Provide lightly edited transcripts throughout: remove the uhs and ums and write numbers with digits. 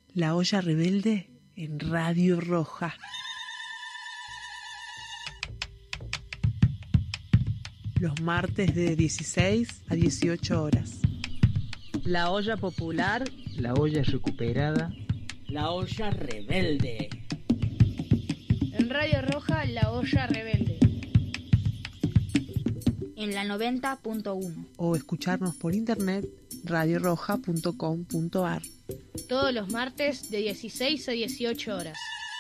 La Olla Rebelde en Radio Roja. Los martes de 16 a 18 horas. La Olla Popular. La Olla Recuperada. La Olla Rebelde. En Radio Roja, La Olla Rebelde. En la 90.1. O escucharnos por internet, radioroja.com.ar. Todos los martes de 16 a 18 horas.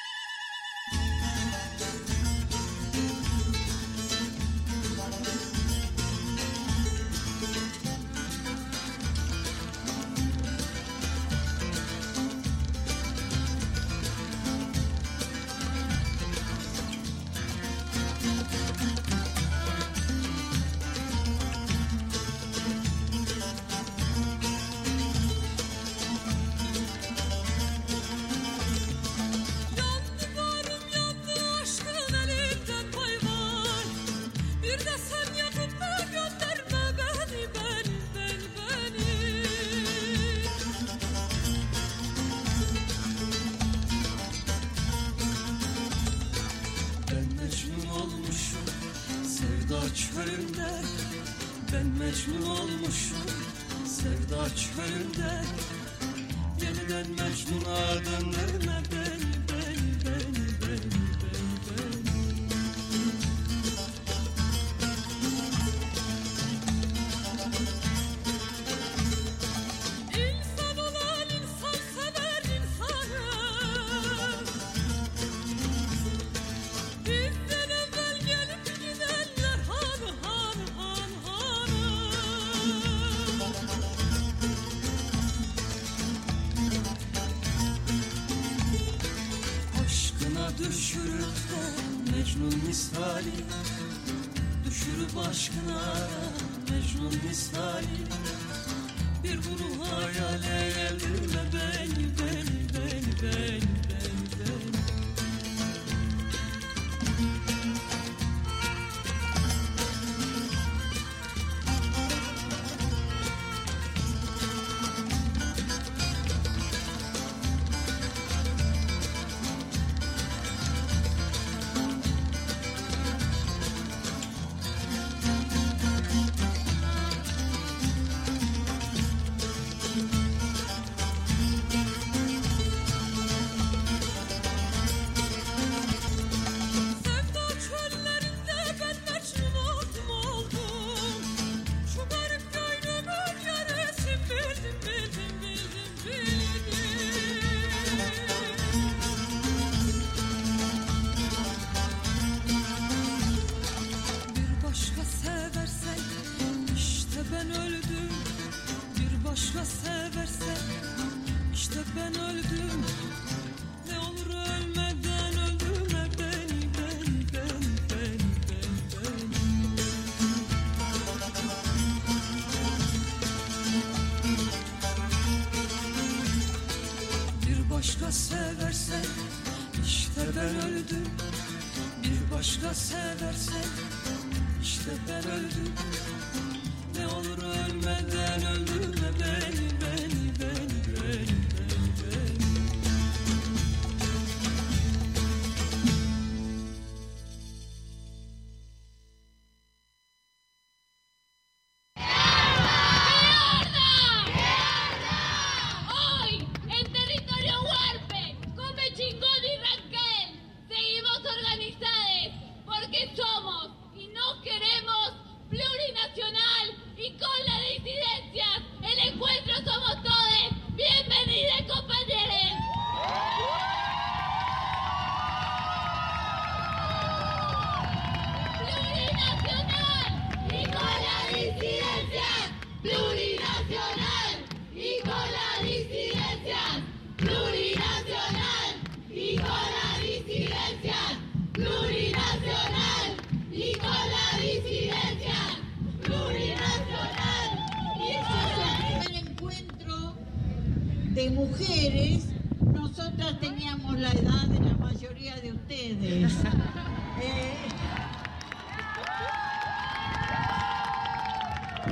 De mujeres, nosotras teníamos la edad de la mayoría de ustedes.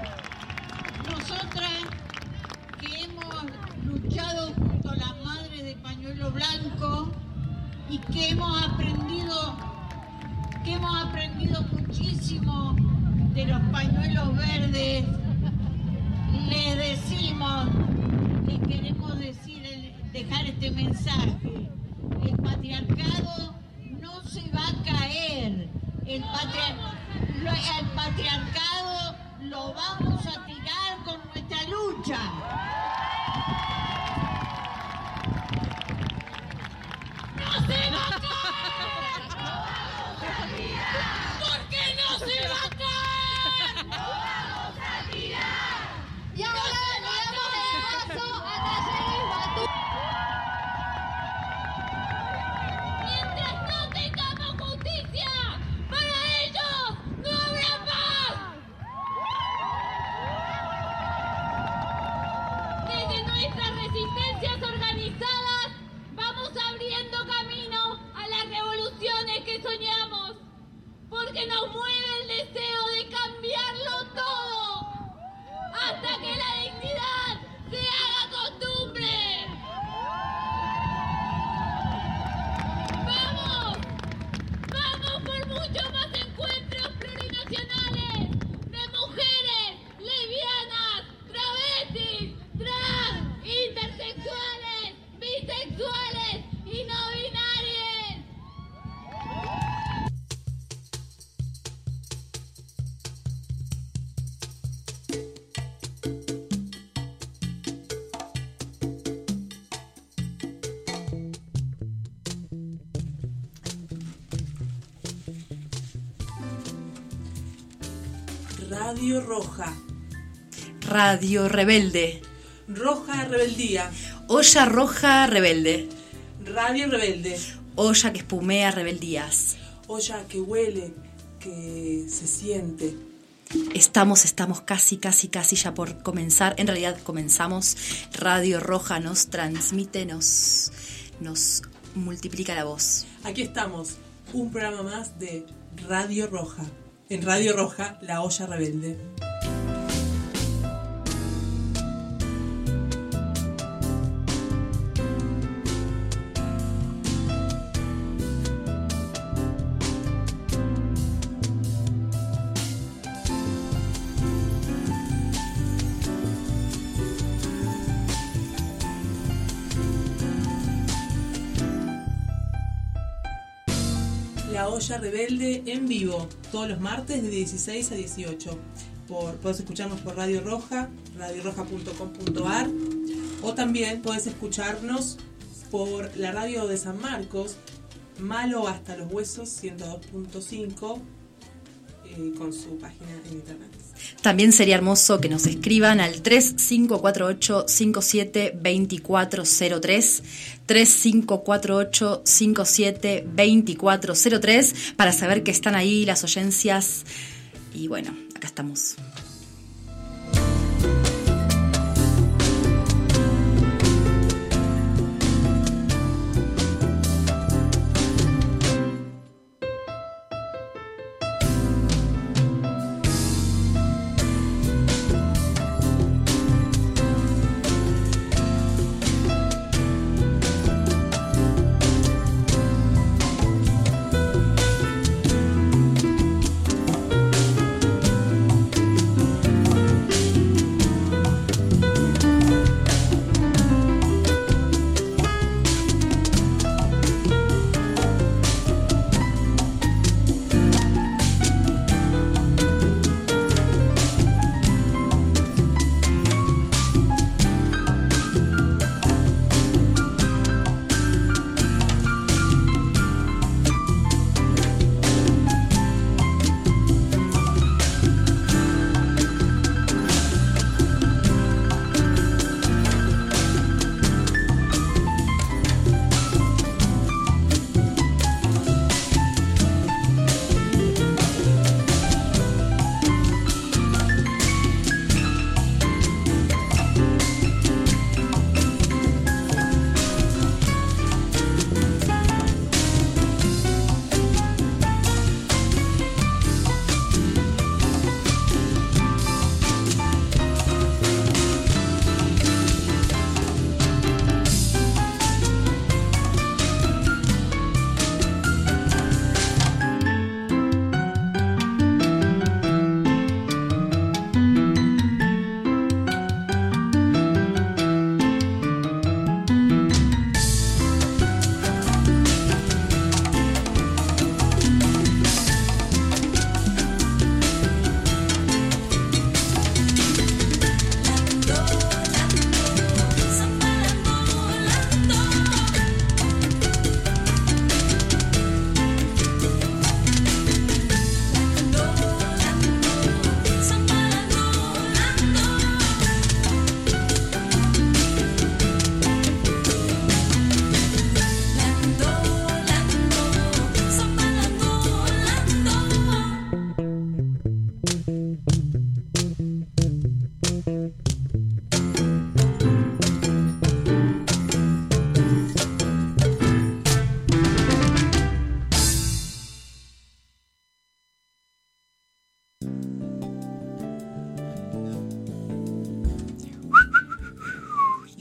Nosotras que hemos luchado junto a la Madre de pañuelo blanco y que hemos aprendido muchísimo de los pañuelos verdes. Les queremos dejar este mensaje. El patriarcado no se va a caer. El patriarcado lo vamos a tirar con nuestra lucha. ¡No se va a caer! ¿Por qué no se va a caer? ¡No vamos a tirar! Y ahora le damos el paso a Talleres Batú. Mientras no tengamos justicia, para ellos no habrá paz. Desde nuestras resistencias organizadas vamos abriendo camino a las revoluciones que soñamos, porque nos mueve el deseo de cambiarlo todo, hasta que la dignidad se haga costumbre. ¡Vamos por muchos más encuentros plurinacionales de mujeres, lesbianas, travestis, trans, intersexuales, bisexuales y no binarias! Radio Roja. Radio Rebelde. Roja Rebeldía. Olla Roja Rebelde. Radio Rebelde. Olla que espumea rebeldías. Olla que huele, que se siente. Estamos casi ya por comenzar. En realidad comenzamos. Radio Roja nos transmite, nos multiplica la voz. Aquí estamos, un programa más de Radio Roja. En Radio Roja, la Olla Rebelde. La Olla Rebelde en vivo, todos los martes de 16 a 18. Podés escucharnos por Radio Roja, radioroja.com.ar, o también podés escucharnos por la radio de San Marcos, Malo hasta los huesos, 102.5, con su página en internet. También sería hermoso que nos escriban al 3548-572403, 3548-572403, para saber que están ahí las oyencias. Y bueno, acá estamos.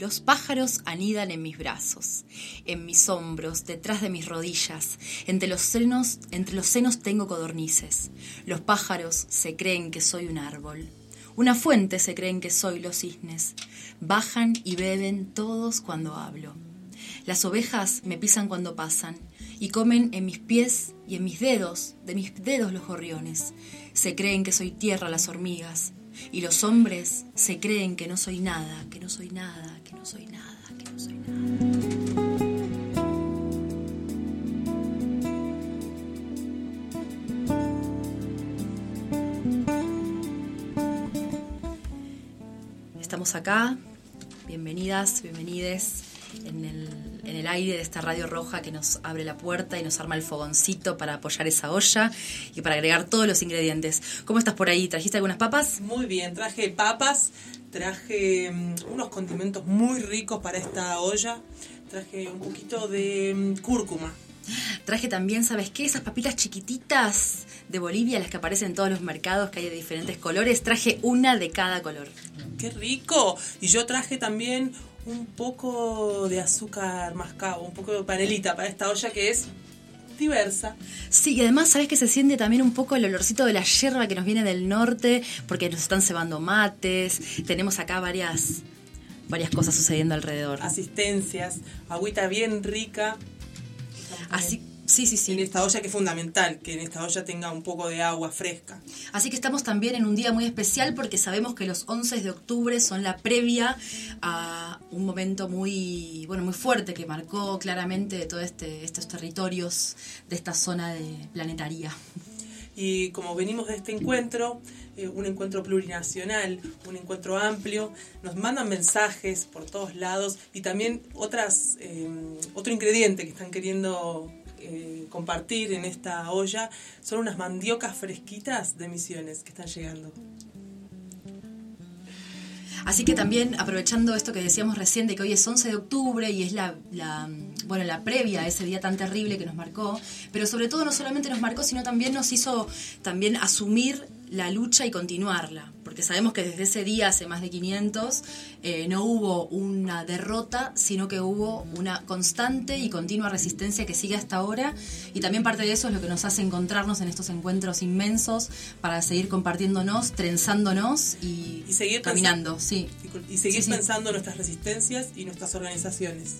Los pájaros anidan en mis brazos, en mis hombros, detrás de mis rodillas. Entre los senos tengo codornices. Los pájaros se creen que soy un árbol. Una fuente se creen que soy los cisnes. Bajan y beben todos cuando hablo. Las ovejas me pisan cuando pasan y comen en mis pies y en mis dedos, de mis dedos los gorriones. Se creen que soy tierra las hormigas. Y los hombres se creen que no soy nada, que no soy nada, que no soy nada, que no soy nada. Estamos acá, bienvenidas, bienvenides en el aire de esta Radio Roja que nos abre la puerta y nos arma el fogoncito para apoyar esa olla y para agregar todos los ingredientes. ¿Cómo estás por ahí? ¿Trajiste algunas papas? Muy bien, traje papas, traje unos condimentos muy ricos para esta olla, traje un poquito de cúrcuma. Traje también, ¿sabes qué? Esas papitas chiquititas de Bolivia, las que aparecen en todos los mercados, que hay de diferentes colores. Traje una de cada color. ¡Qué rico! Y yo traje también un poco de azúcar mascabo, un poco de panelita para esta olla que es diversa. Sí, y además, ¿sabes que se siente también un poco el olorcito de la yerba que nos viene del norte? Porque nos están cebando mates, tenemos acá varias cosas sucediendo alrededor. Asistencias, agüita bien rica. Así, sí. En esta olla, que es fundamental, que en esta olla tenga un poco de agua fresca. Así que estamos también en un día muy especial porque sabemos que los 11 de octubre son la previa a un momento muy fuerte que marcó claramente todos estos territorios de esta zona de planetaria. Y como venimos de este encuentro, un encuentro plurinacional, un encuentro amplio, nos mandan mensajes por todos lados y también otro ingrediente que están queriendo compartir en esta olla son unas mandiocas fresquitas de Misiones que están llegando. Así que también, aprovechando esto que decíamos recién de que hoy es 11 de octubre y es la previa a ese día tan terrible que nos marcó, pero sobre todo no solamente nos marcó, sino también nos hizo también asumir la lucha y continuarla, porque sabemos que desde ese día, hace más de 500, no hubo una derrota, sino que hubo una constante y continua resistencia que sigue hasta ahora, y también parte de eso es lo que nos hace encontrarnos en estos encuentros inmensos para seguir compartiéndonos, trenzándonos y seguir caminando. Y seguir pensando nuestras resistencias y nuestras organizaciones.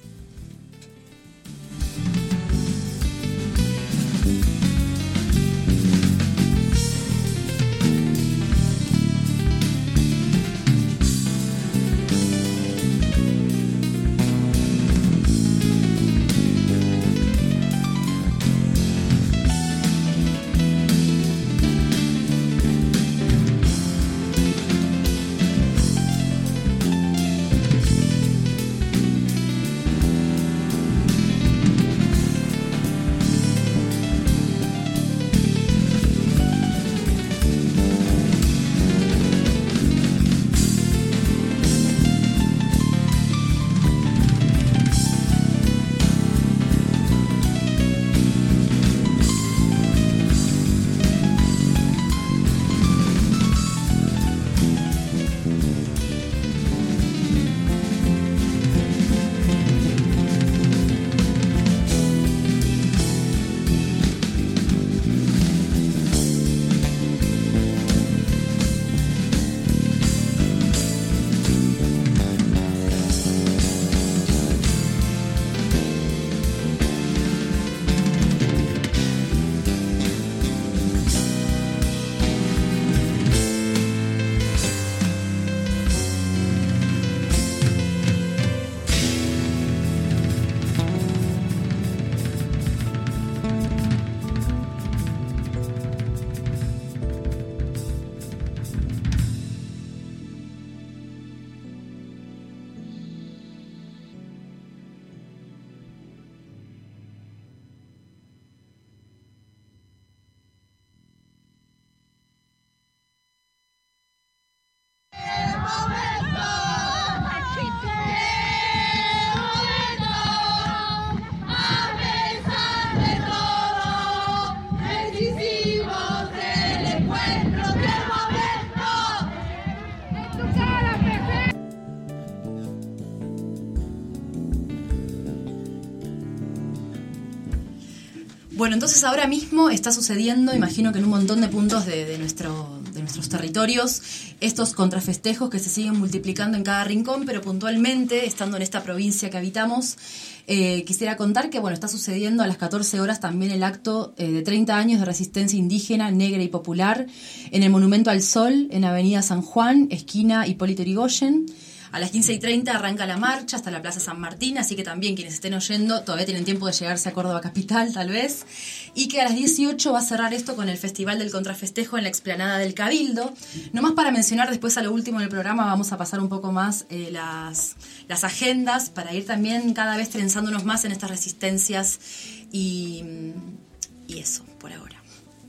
Bueno, entonces ahora mismo está sucediendo, imagino que en un montón de puntos de nuestros territorios, estos contrafestejos que se siguen multiplicando en cada rincón, pero puntualmente, estando en esta provincia que habitamos, quisiera contar que está sucediendo a las 14 horas también el acto de 30 años de resistencia indígena, negra y popular en el Monumento al Sol, en Avenida San Juan, esquina Hipólito Yrigoyen. A las 15:30 arranca la marcha hasta la Plaza San Martín, así que también quienes estén oyendo todavía tienen tiempo de llegarse a Córdoba Capital, tal vez. Y que a las 18 va a cerrar esto con el Festival del Contrafestejo en la explanada del Cabildo. Nomás para mencionar, después a lo último del programa vamos a pasar un poco más las agendas para ir también cada vez trenzándonos más en estas resistencias y eso, por ahora.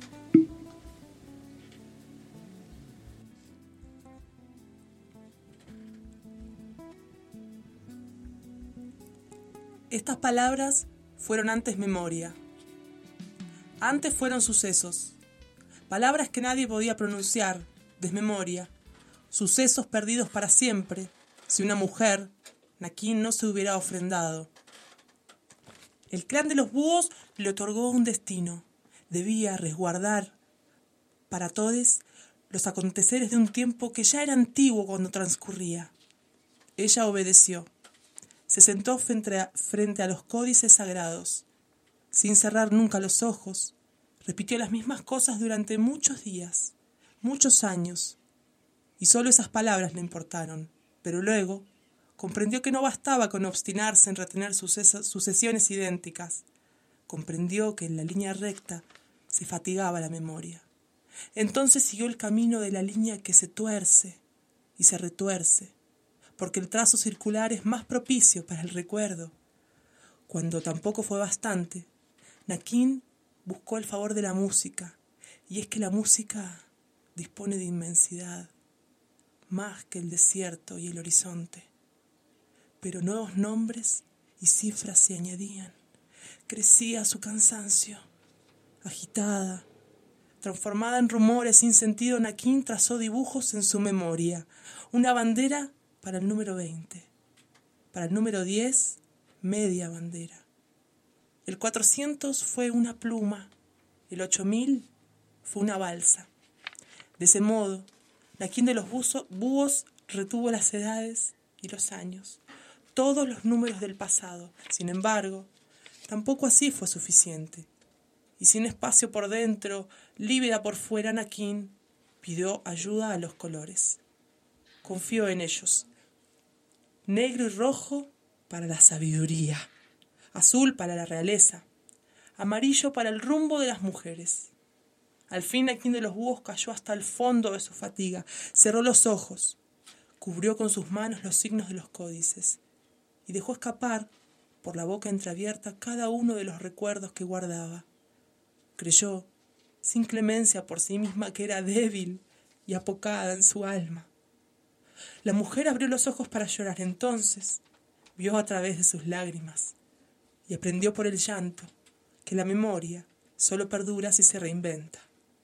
Estas palabras fueron antes memoria. Antes fueron sucesos. Palabras que nadie podía pronunciar, desmemoria. Sucesos perdidos para siempre, si una mujer, Naquín, no se hubiera ofrendado. El clan de los búhos le otorgó un destino. Debía resguardar para todos los aconteceres de un tiempo que ya era antiguo cuando transcurría. Ella obedeció. Se sentó frente a los códices sagrados. Sin cerrar nunca los ojos, repitió las mismas cosas durante muchos días, muchos años, y solo esas palabras le importaron. Pero luego comprendió que no bastaba con obstinarse en retener sucesiones idénticas. Comprendió que en la línea recta se fatigaba la memoria. Entonces siguió el camino de la línea que se tuerce y se retuerce, porque el trazo circular es más propicio para el recuerdo. Cuando tampoco fue bastante, Naquín buscó el favor de la música, y es que la música dispone de inmensidad, más que el desierto y el horizonte. Pero nuevos nombres y cifras se añadían. Crecía su cansancio. Agitada, transformada en rumores sin sentido, Naquín trazó dibujos en su memoria. Una bandera para el número 20. Para el número 10, media bandera. El 400 fue una pluma. El 8000 fue una balsa. De ese modo, Naquín de los búhos retuvo las edades y los años, todos los números del pasado. Sin embargo, tampoco así fue suficiente. Y sin espacio por dentro, lívida por fuera, Naquín pidió ayuda a los colores. Confió en ellos. Negro y rojo para la sabiduría, azul para la realeza, amarillo para el rumbo de las mujeres. Al fin Naquín de los búhos cayó hasta el fondo de su fatiga, cerró los ojos, cubrió con sus manos los signos de los códices y dejó escapar por la boca entreabierta cada uno de los recuerdos que guardaba. Creyó, sin clemencia por sí misma, que era débil y apocada en su alma. La mujer abrió los ojos para llorar. Entonces vio a través de sus lágrimas y aprendió por el llanto que la memoria solo perdura si se reinventa.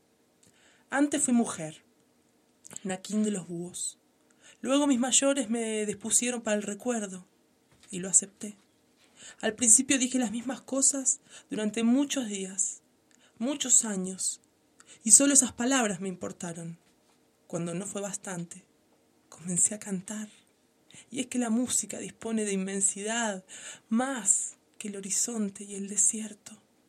Antes fui mujer, Naquín de los búhos. Luego mis mayores me dispusieron para el recuerdo y lo acepté. Al principio dije las mismas cosas durante muchos días, muchos años, y solo esas palabras me importaron. Cuando no fue bastante, comencé a cantar. Y es que la música dispone de inmensidad, más que el horizonte y el desierto.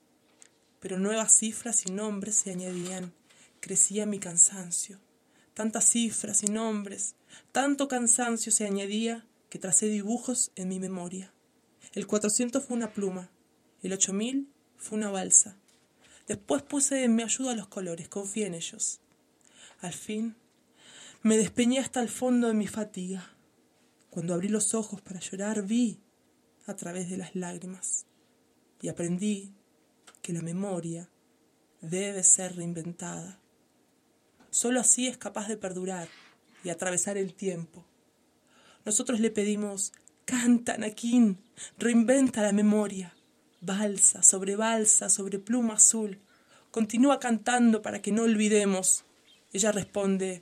Pero nuevas cifras y nombres se añadían. Crecía mi cansancio. Tantas cifras y nombres, tanto cansancio se añadía que tracé dibujos en mi memoria. El 400 fue una pluma, el 8000 fue una balsa. Después puse en mi ayuda los colores, confié en ellos. Al fin me despeñé hasta el fondo de mi fatiga. Cuando abrí los ojos para llorar, vi a través de las lágrimas y aprendí que la memoria debe ser reinventada. Solo así es capaz de perdurar y atravesar el tiempo. Nosotros le pedimos: canta, Naquín, reinventa la memoria. Balsa sobre pluma azul. Continúa cantando para que no olvidemos. Ella responde: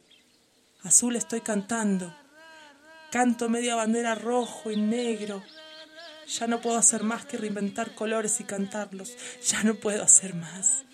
azul estoy cantando. Canto media bandera rojo y negro. Ya no puedo hacer más que reinventar colores y cantarlos. Ya no puedo hacer más.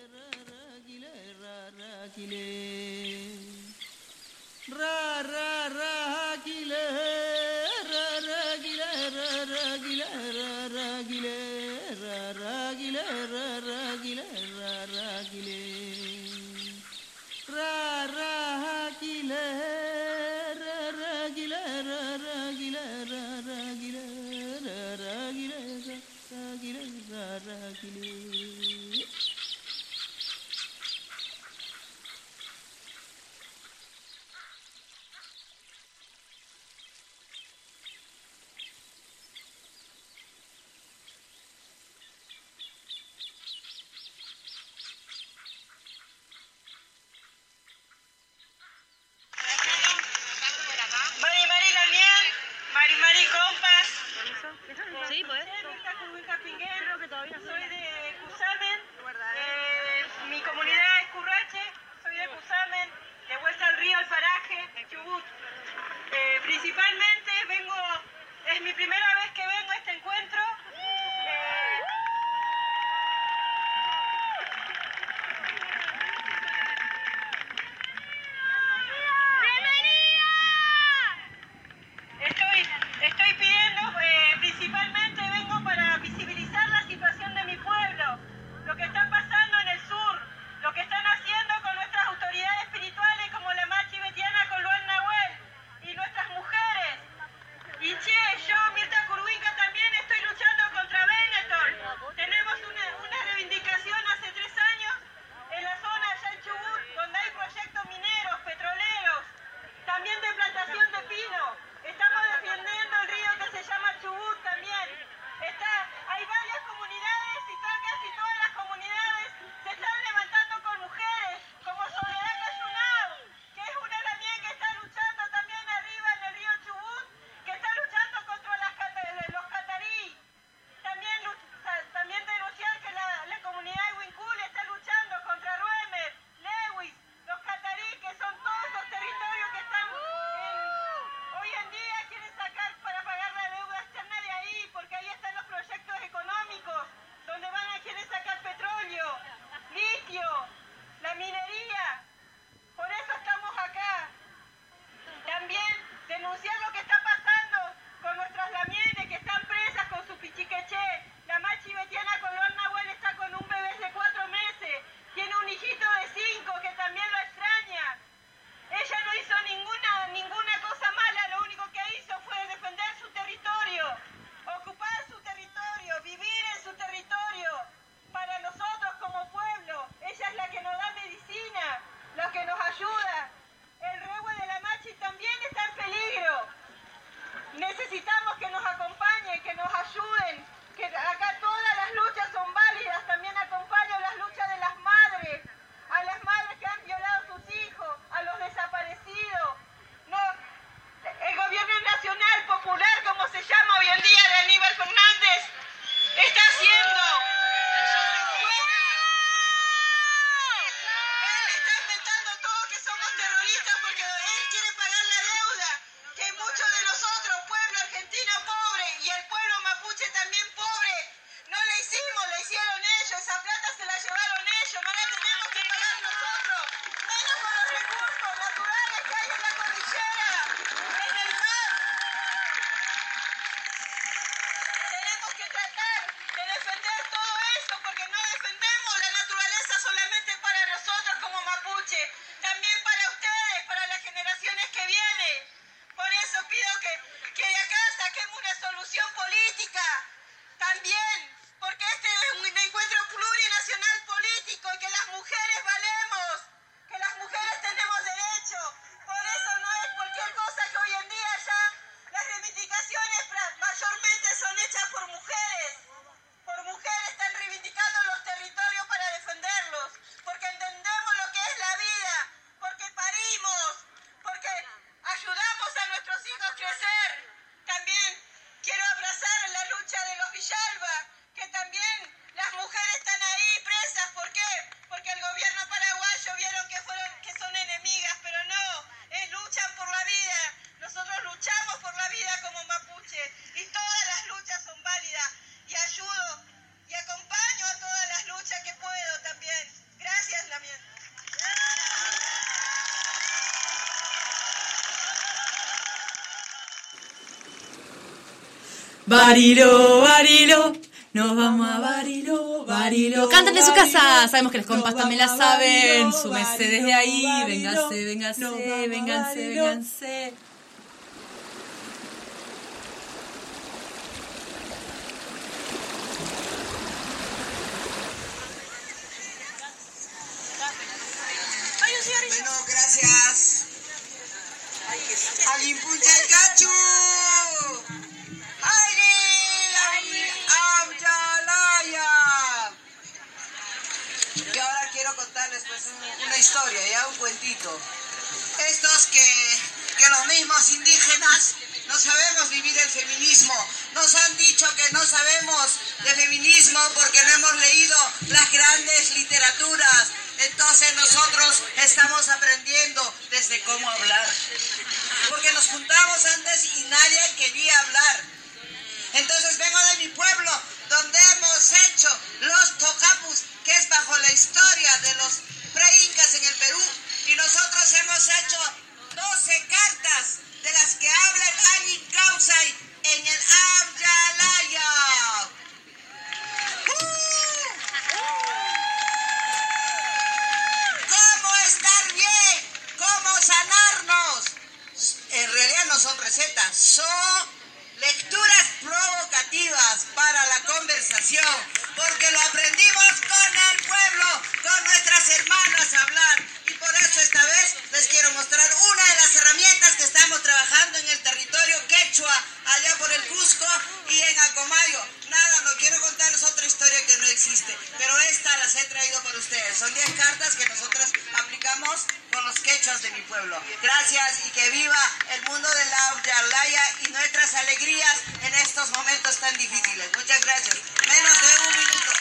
Mari Compas. Sí, pues. Soy de Cusamen. Mi comunidad es Currache. Soy de Cusamen, de vuelta al río, al paraje, de Chubut. Principalmente es mi primera vez que vengo a este encuentro. Estoy pidiendo, principalmente vengo para visibilizar la situación de mi pueblo, lo que está pasando en el sur, lo que están haciendo con nuestras autoridades espirituales como la Machi Betiana con Luan Nahuel y nuestras mujeres. Y yo, Mirta Curhuinca, también estoy luchando contra Benetton. Tenemos una reivindicación hace 3 años en la zona allá en Chubut, donde hay proyectos mineros, petroleros, también de plantación de pino. Estamos defendiendo el río que se llama Chubut también. Hay varias comunidades y casi todas las comunidades se están levantando con mujeres, como Soledad Cayunao, que es una también que está luchando también arriba en el río Chubut, que está luchando contra los catarí. También denunciar que la comunidad de Huincul está luchando contra Ruemer, Lewis, los catarí, que son todos los territorios que están hoy en día quieren sacar para pagar la deuda externa de ahí, porque ahí están los proyectos económicos, donde quieren sacar petróleo, litio, la minería. Por eso estamos acá. También denunciar lo que está pasando con nuestras lamienes que están presas con su pichiqueché. La Machi Betiana con Luan Nahuel está con un bebé de 4 meses. Tiene un hijito de 5 que también lo extraña. Ella no hizo ninguna cosa mala, lo único que hizo fue defender su territorio, ocupar su territorio, vivir en su territorio. Para nosotros como pueblo, ella es la que nos da medicina, la que nos ayuda. El rehue de la Machi también está en peligro. Necesitamos que nos acompañen, que nos ayuden, que acá todas las luchas son válidas. También acompaño las luchas de las madres, a las madres que han violado a sus hijos, a los desaparecidos. El gobierno nacional popular, como se llama hoy en día, de Aníbal Fernández, está haciendo. Él está inventando todo que somos terroristas porque él quiere pagar la deuda que muchos de nosotros, pueblo argentino pobre y el pueblo mapuche también pobre, no le hicimos, le hicieron ellos. Esa plata se la llevaron ellos, no la tenemos que pagar nosotros, menos con los recursos naturales que hay en la cordillera, en el mar. Tenemos que tratar de defender todo eso, porque no defendemos la naturaleza solamente para nosotros como mapuche, también para ustedes, para las generaciones que vienen. Por eso pido que de acá saquemos una solución política también, porque este es un encuentro plurinacional político y que las mujeres valemos, que las mujeres tenemos derecho. Por eso no es cualquier cosa que hoy en día ya las reivindicaciones mayormente son hechas por mujeres. Por mujeres están reivindicando los territorios para defenderlos, porque entendemos lo que es la vida, porque parimos, porque ayudamos a nuestros hijos a crecer. También quiero abrazar la lucha de los Villalba, Barilo, Barilo, nos vamos a Barilo, Barilo. Canten en su casa, sabemos que los compas también la saben. Súmese desde ahí, vénganse, vénganse, vénganse, vénganse. Bueno, gracias. ¡Alguien puncha el cacho! Y ahora quiero contarles pues una historia, ya un cuentito. Estos que los mismos indígenas no sabemos vivir el feminismo. Nos han dicho que no sabemos de feminismo porque no hemos leído las grandes literaturas. Entonces nosotros estamos aprendiendo desde cómo hablar. Porque nos juntamos antes y nadie quería hablar. Entonces vengo de mi pueblo, donde hemos hecho los tocapus, que es bajo la historia de los pre-incas en el Perú. Y nosotros hemos hecho 12 cartas de las que habla el Alin Causay en el Amyalaya. ¿Cómo estar bien? ¿Cómo sanarnos? En realidad no son recetas, son lecturas provocativas para la conversación, porque lo aprendimos con el pueblo, con nuestras hermanas a hablar. Y por eso esta vez les quiero mostrar una de las herramientas que estamos trabajando en el territorio quechua, allá por el Cusco y en Acomayo. Nada, no quiero contarles otra historia que no existe, pero esta las he traído para ustedes. Son 10 cartas que nosotros aplicamos con los quechuas de mi pueblo. Gracias y que viva el mundo de la Amyalaya y nuestras alegrías en estos momentos tan difíciles. Muchas gracias. Menos de un minuto.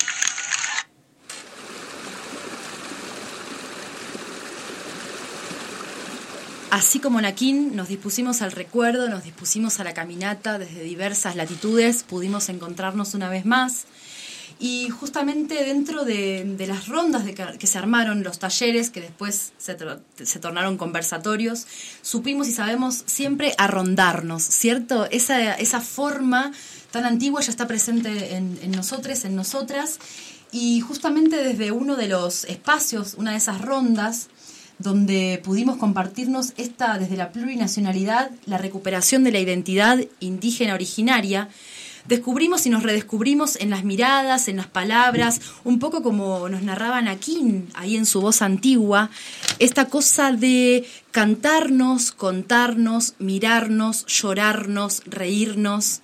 Así como Naquín, nos dispusimos al recuerdo, nos dispusimos a la caminata desde diversas latitudes, pudimos encontrarnos una vez más. Y justamente dentro de las rondas que se armaron, los talleres que después se tornaron conversatorios, supimos y sabemos siempre arrondarnos, ¿cierto? Esa forma tan antigua ya está presente en nosotros, en nosotras. Y justamente desde uno de los espacios, una de esas rondas, donde pudimos compartirnos desde la plurinacionalidad, la recuperación de la identidad indígena originaria, descubrimos y nos redescubrimos en las miradas, en las palabras, un poco como nos narraba Naquín ahí en su voz antigua, esta cosa de cantarnos, contarnos, mirarnos, llorarnos, reírnos.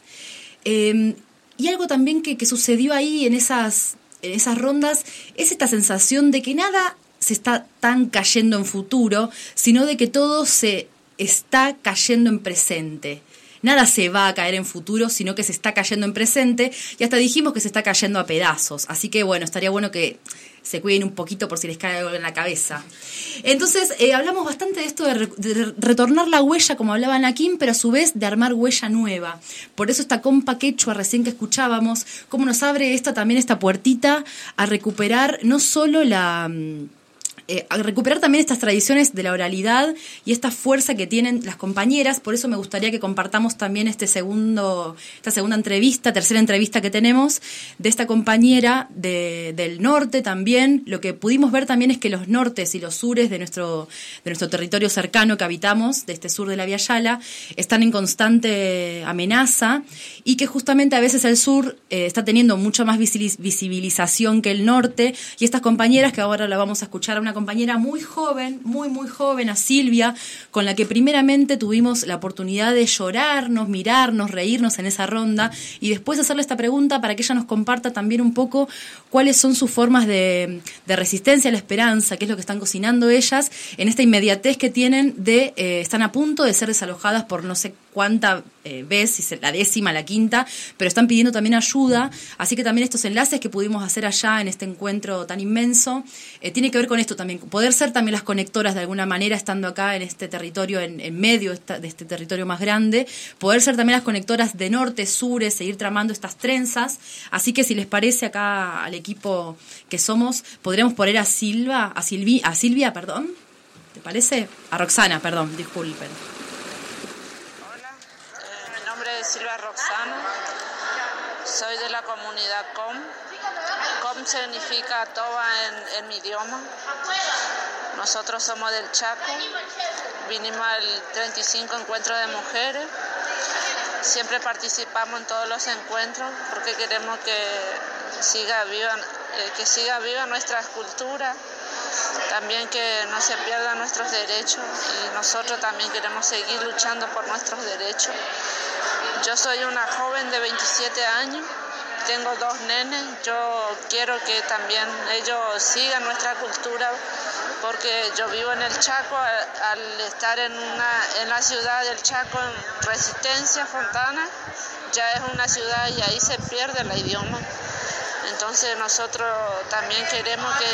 Y algo también que sucedió ahí en esas rondas es esta sensación de que nada se está tan cayendo en futuro, sino de que todo se está cayendo en presente. Nada se va a caer en futuro, sino que se está cayendo en presente, y hasta dijimos que se está cayendo a pedazos. Así que bueno, estaría bueno que se cuiden un poquito por si les cae algo en la cabeza. Entonces, hablamos bastante de esto de retornar la huella, como hablaba Naquín, pero a su vez de armar huella nueva. Por eso esta compa quechua recién que escuchábamos, cómo nos abre también esta puertita a recuperar no solo a recuperar también estas tradiciones de la oralidad y esta fuerza que tienen las compañeras. Por eso me gustaría que compartamos también esta segunda entrevista, tercera entrevista que tenemos de esta compañera del norte también. Lo que pudimos ver también es que los nortes y los sures de nuestro territorio cercano que habitamos, de este sur de la Via Yala, están en constante amenaza, y que justamente a veces el sur está teniendo mucha más visibilización que el norte, y estas compañeras, que ahora la vamos a escuchar a una compañera muy joven, muy joven, a Silvia, con la que primeramente tuvimos la oportunidad de llorarnos, mirarnos, reírnos en esa ronda, y después hacerle esta pregunta para que ella nos comparta también un poco cuáles son sus formas de resistencia a la esperanza, qué es lo que están cocinando ellas en esta inmediatez que tienen están a punto de ser desalojadas por no sé cuánta vez, si es la 10ª, la 5ª, pero están pidiendo también ayuda. Así que también estos enlaces que pudimos hacer allá en este encuentro tan inmenso, tiene que ver con esto también, poder ser también las conectoras de alguna manera, estando acá en este territorio, en medio de este territorio más grande, poder ser también las conectoras de norte, sur, seguir tramando estas trenzas. Así que si les parece, acá al equipo que somos, podríamos poner a Silvia, perdón, ¿te parece? A Roxana, perdón, disculpen. Mi nombre es Silvia Roxana, Soy de la comunidad Com. Com significa toba en mi idioma. Nosotros somos del Chaco. Vinimos al 35 Encuentro de Mujeres. Siempre participamos en todos los encuentros porque queremos que siga viva nuestra cultura, también que no se pierdan nuestros derechos, y nosotros también queremos seguir luchando por nuestros derechos. Yo soy una joven de 27 años, tengo 2 nenes, yo quiero que también ellos sigan nuestra cultura, porque yo vivo en el Chaco. Al estar en la ciudad del Chaco, en Resistencia, Fontana, ya es una ciudad y ahí se pierde el idioma. Entonces nosotros también queremos que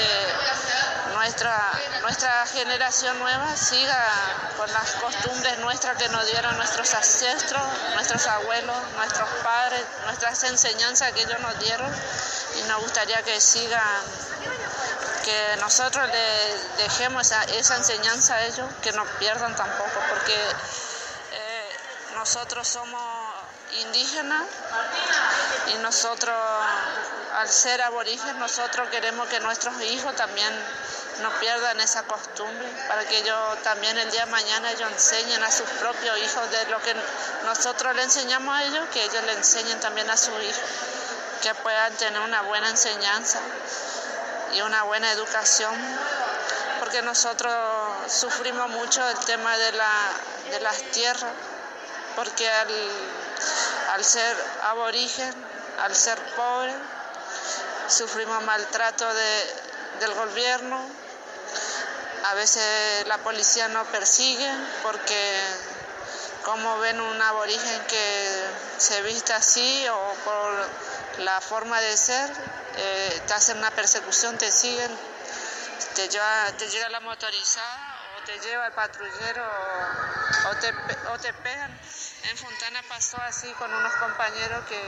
nuestra generación nueva siga con las costumbres nuestras que nos dieron nuestros ancestros, nuestros abuelos, nuestros padres, nuestras enseñanzas que ellos nos dieron, y nos gustaría que sigan, que nosotros le dejemos esa enseñanza a ellos, que no pierdan tampoco, porque nosotros somos indígenas y nosotros, al ser aborígenes, nosotros queremos que nuestros hijos también no pierdan esa costumbre, para que ellos también el día de mañana ellos enseñen a sus propios hijos de lo que nosotros le enseñamos a ellos, que ellos le enseñen también a sus hijos, que puedan tener una buena enseñanza y una buena educación, porque nosotros sufrimos mucho el tema de las tierras, porque al ser aborigen, al ser pobre, sufrimos maltrato del gobierno. A veces la policía nos persigue porque como ven un aborigen que se viste así o por la forma de ser, te hacen una persecución, te siguen, te llega la motorizada o te lleva el patrullero o te pegan. En Fontana pasó así con unos compañeros que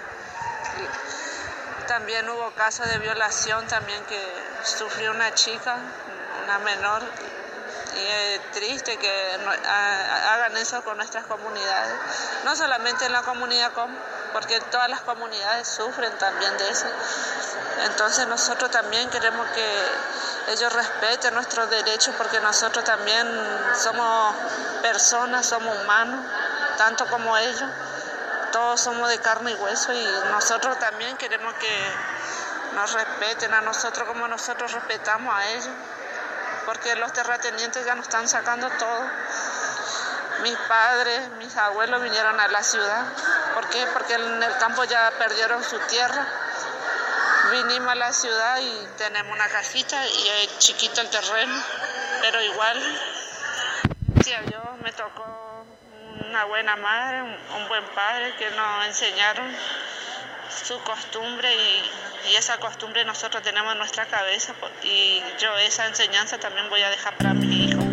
también hubo casos de violación también que sufrió una chica, una menor, y es triste que hagan eso con nuestras comunidades, no solamente en la comunidad Com, porque todas las comunidades sufren también de eso. Entonces nosotros también queremos que ellos respeten nuestros derechos, porque nosotros también somos personas, somos humanos, tanto como ellos. Todos somos de carne y hueso, y nosotros también queremos que nos respeten a nosotros como nosotros respetamos a ellos, porque los terratenientes ya nos están sacando todo. Mis padres, mis abuelos vinieron a la ciudad. ¿Por qué? Porque en el campo ya perdieron su tierra. Vinimos a la ciudad y tenemos una casita y es chiquito el terreno, pero igual, gracias a Dios, me tocó una buena madre, un buen padre que nos enseñaron su costumbre, y esa costumbre nosotros tenemos en nuestra cabeza, y yo esa enseñanza también voy a dejar para mi hijo.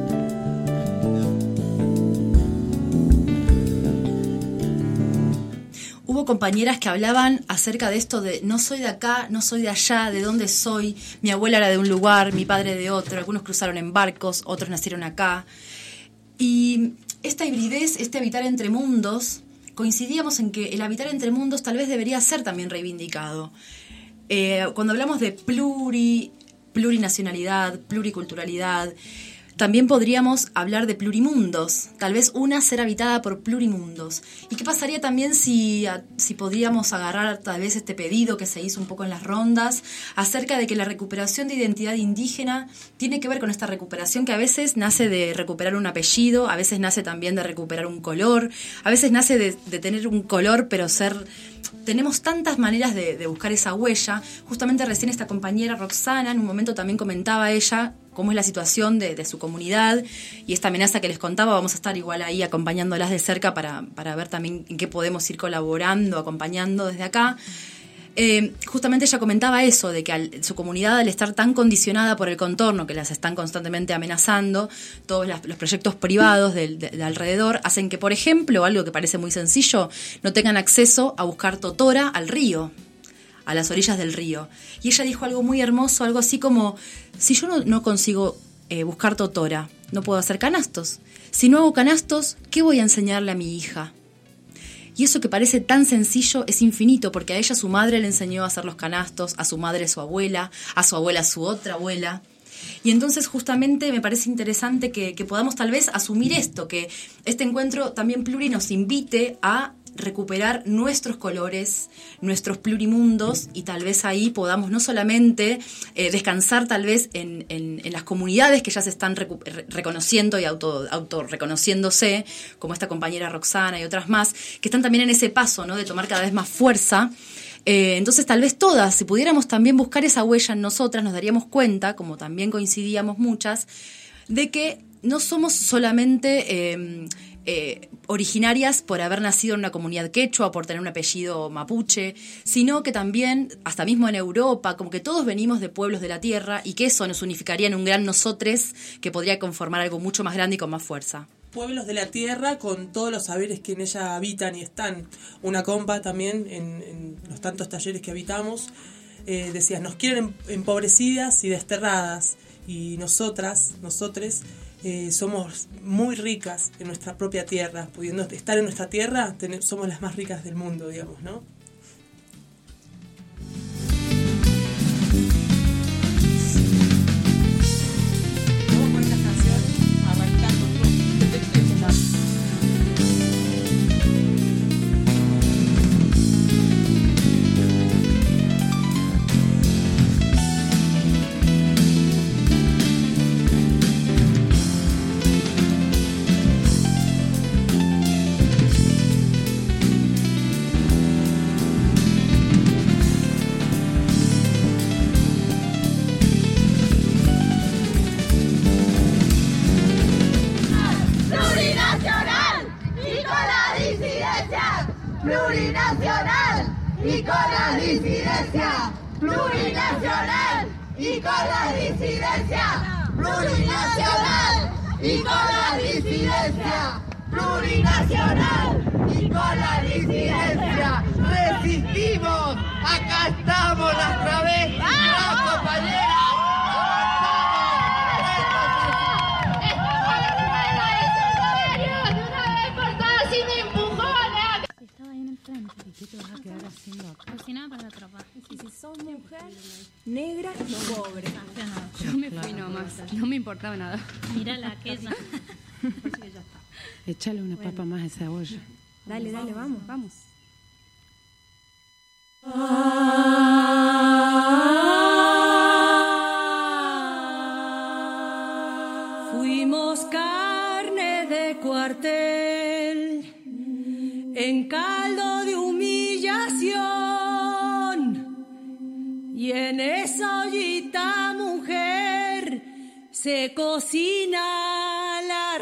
Hubo compañeras que hablaban acerca de esto de no soy de acá, no soy de allá, de dónde soy, mi abuela era de un lugar, mi padre de otro, algunos cruzaron en barcos, otros nacieron acá. Y esta hibridez, este habitar entre mundos, coincidíamos en que el habitar entre mundos tal vez debería ser también reivindicado. Cuando hablamos de plurinacionalidad, pluriculturalidad, también podríamos hablar de plurimundos, tal vez una ser habitada por plurimundos. ¿Y qué pasaría también si podíamos agarrar tal vez este pedido que se hizo un poco en las rondas acerca de que la recuperación de identidad indígena tiene que ver con esta recuperación que a veces nace de recuperar un apellido, a veces nace también de recuperar un color, a veces nace de tener un color pero ser... Tenemos tantas maneras de buscar esa huella. Justamente recién esta compañera Roxana en un momento también comentaba ella cómo es la situación de su comunidad y esta amenaza que les contaba. Vamos a estar igual ahí acompañándolas de cerca para ver también en qué podemos ir colaborando, acompañando desde acá. Justamente ella comentaba eso, de que su comunidad, al estar tan condicionada por el contorno, que las están constantemente amenazando, todos los proyectos privados de alrededor, hacen que, por ejemplo, algo que parece muy sencillo, no tengan acceso a buscar totora al río, a las orillas del río. Y ella dijo algo muy hermoso, algo así como, si yo no consigo buscar totora, no puedo hacer canastos. Si no hago canastos, ¿qué voy a enseñarle a mi hija? Y eso que parece tan sencillo es infinito, porque a ella su madre le enseñó a hacer los canastos, a su madre su abuela su otra abuela. Y entonces justamente me parece interesante que podamos tal vez asumir esto, que este encuentro también pluri nos invite a recuperar nuestros colores, nuestros plurimundos, y tal vez ahí podamos no solamente descansar tal vez en las comunidades que ya se están reconociendo y autorreconociéndose, como esta compañera Roxana y otras más, que están también en ese paso, ¿no?, de tomar cada vez más fuerza. Entonces tal vez todas, si pudiéramos también buscar esa huella en nosotras, nos daríamos cuenta, como también coincidíamos muchas, de que no somos solamente originarias por haber nacido en una comunidad quechua o por tener un apellido mapuche, sino que también, hasta mismo en Europa, como que todos venimos de pueblos de la tierra, y que eso nos unificaría en un gran nosotres que podría conformar algo mucho más grande y con más fuerza. Pueblos de la tierra con todos los saberes que en ella habitan y están. Una compa también en los tantos talleres que habitamos decía, nos quieren empobrecidas y desterradas, y nosotres somos muy ricas en nuestra propia tierra. Pudiendo estar en nuestra tierra, somos las más ricas del mundo, digamos, ¿no? Plurinacional y con la disidencia, plurinacional y con la disidencia, plurinacional y con la disidencia, plurinacional y con la disidencia. Resistimos, acá estamos las travestis, las compañeras. ¿Qué te vas a quedar haciendo acá? Cocinar para la tropa. Y si sos mujer, negra y pobre. Yo me fui nomás, no me importaba nada. Mírala, aquella. Échale una papa más a esa olla. Dale, vamos. Fuimos carne de cuartel, en caldo de humillación, y en esa ollita, mujer, se cocina la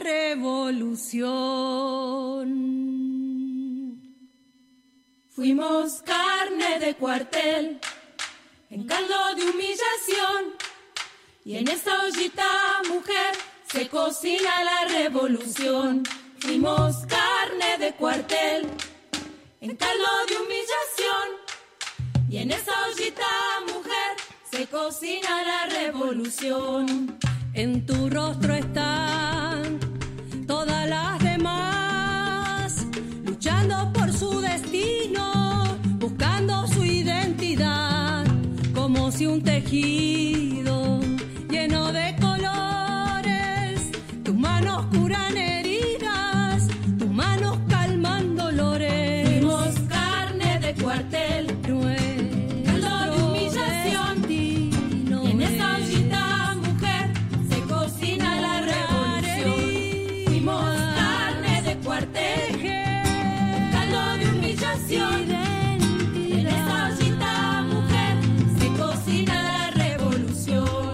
revolución. Fuimos carne de cuartel, en caldo de humillación, y en esa ollita, mujer, se cocina la revolución. Fuimos carne de cuartel, en caldo de humillación, y en esa ollita, mujer, se cocina la revolución. En tu rostro están todas las demás, luchando por su destino, buscando su identidad, como si un tejido lleno de colores, tus manos curan heridas, tus manos calman dolores. Fuimos carne de cuartel, caldo de humillación, y en esa ollita, mujer, se cocina la revolución. Fuimos carne de cuartel, caldo de humillación, y en esa ollita, mujer, se cocina la revolución.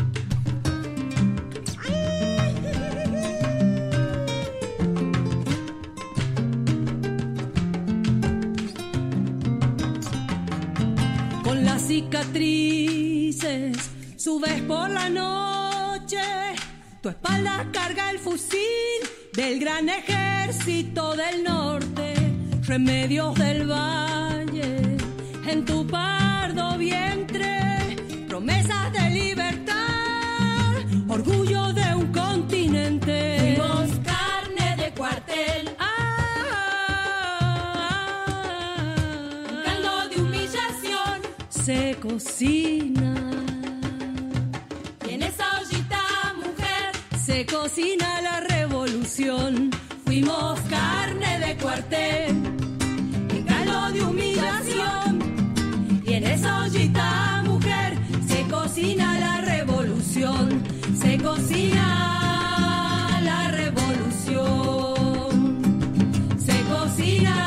Con las cicatrices subes por la noche, tu espalda carga el fusil del gran ejército del norte. Remedios del valle en tu pardo vientre, promesas de libertad, orgullo de un continente. Fuimos carne de cuartel, se cocina. Y en esa ollita, mujer, se cocina la revolución. Fuimos carne de cuartel, en calor de humillación. Y en esa ollita, mujer, se cocina la revolución. Se cocina la revolución. Se cocina.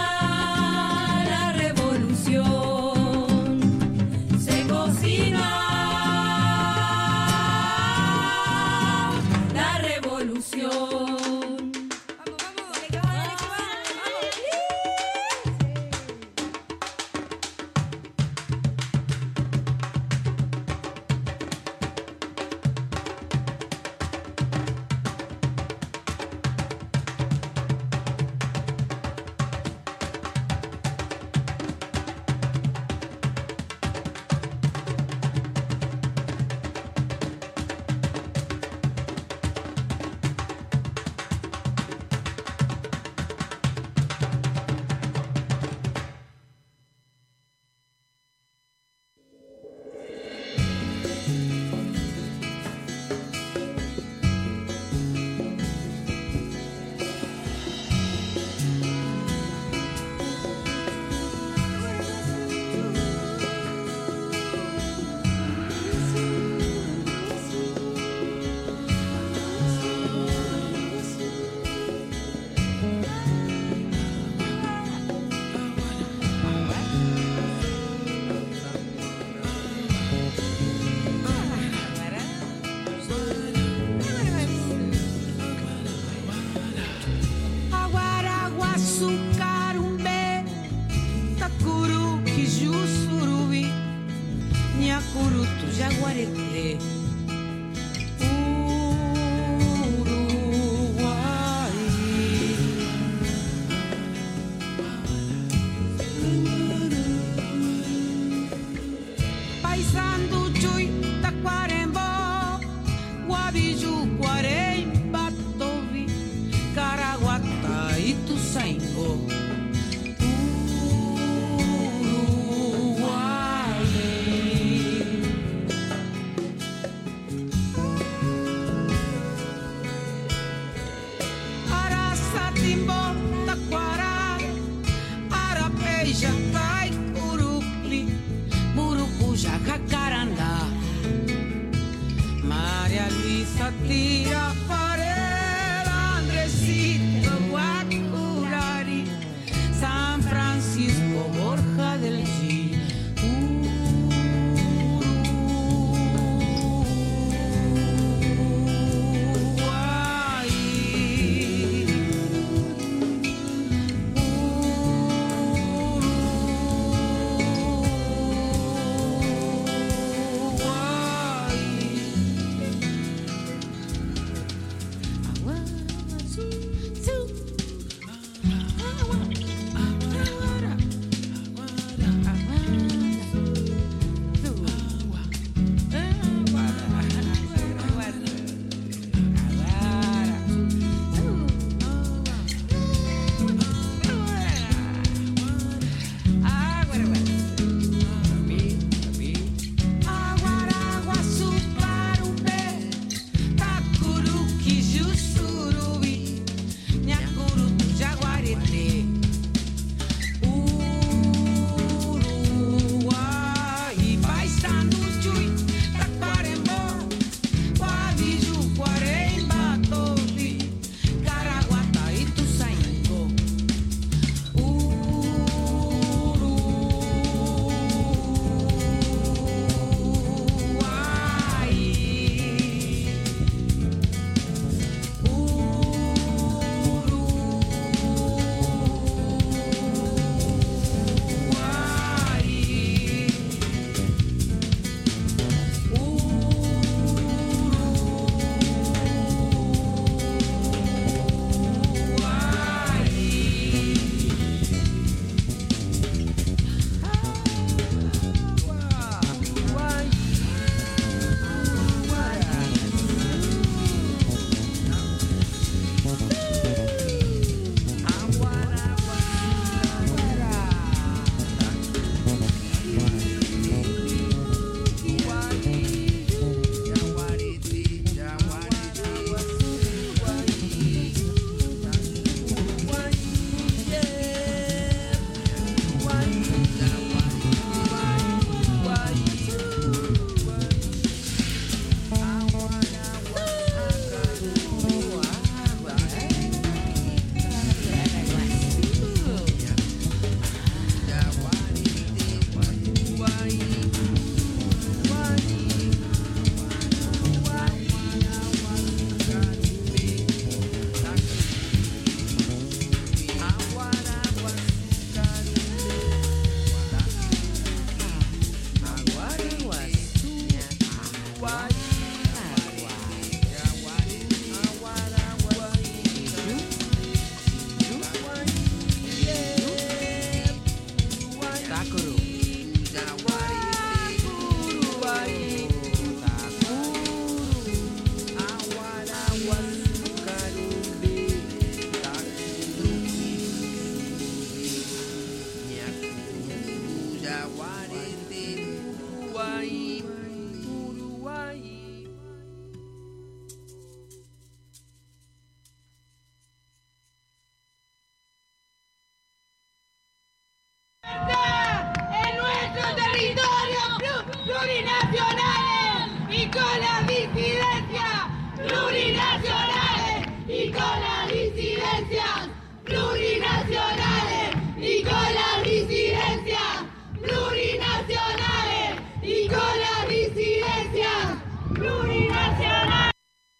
territorios plurinacionales y con la disidencia plurinacionales y con las disidencias plurinacionales y con las disidencias plurinacionales y con las disidencias plurinacionales.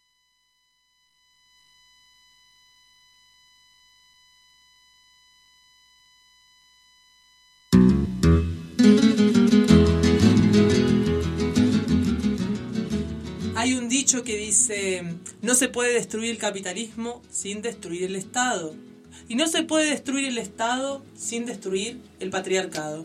Hay un dicho que dice: no se puede destruir el capitalismo sin destruir el Estado. Y no se puede destruir el Estado sin destruir el patriarcado.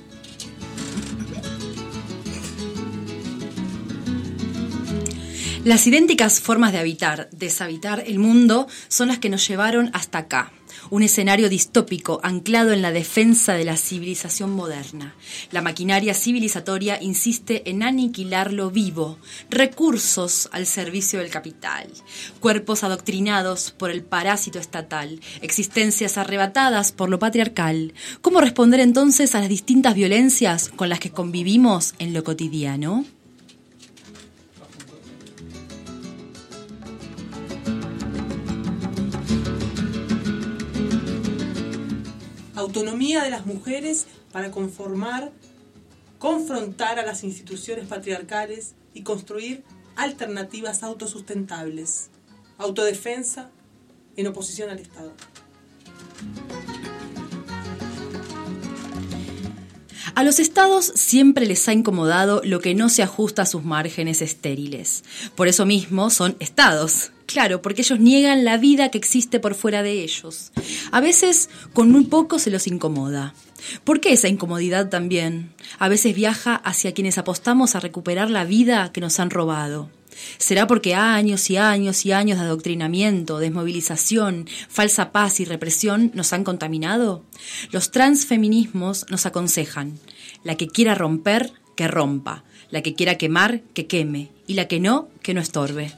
Las idénticas formas de habitar, deshabitar el mundo son las que nos llevaron hasta acá. Un escenario distópico anclado en la defensa de la civilización moderna. La maquinaria civilizatoria insiste en aniquilar lo vivo, recursos al servicio del capital, cuerpos adoctrinados por el parásito estatal, existencias arrebatadas por lo patriarcal. ¿Cómo responder entonces a las distintas violencias con las que convivimos en lo cotidiano? Autonomía de las mujeres para confrontar a las instituciones patriarcales y construir alternativas autosustentables. Autodefensa en oposición al Estado. A los estados siempre les ha incomodado lo que no se ajusta a sus márgenes estériles. Por eso mismo son estados. Claro, porque ellos niegan la vida que existe por fuera de ellos. A veces con muy poco se los incomoda. ¿Por qué esa incomodidad también? A veces viaja hacia quienes apostamos a recuperar la vida que nos han robado. ¿Será porque años y años y años de adoctrinamiento, desmovilización, falsa paz y represión nos han contaminado? Los transfeminismos nos aconsejan: la que quiera romper, que rompa; la que quiera quemar, que queme; y la que no estorbe.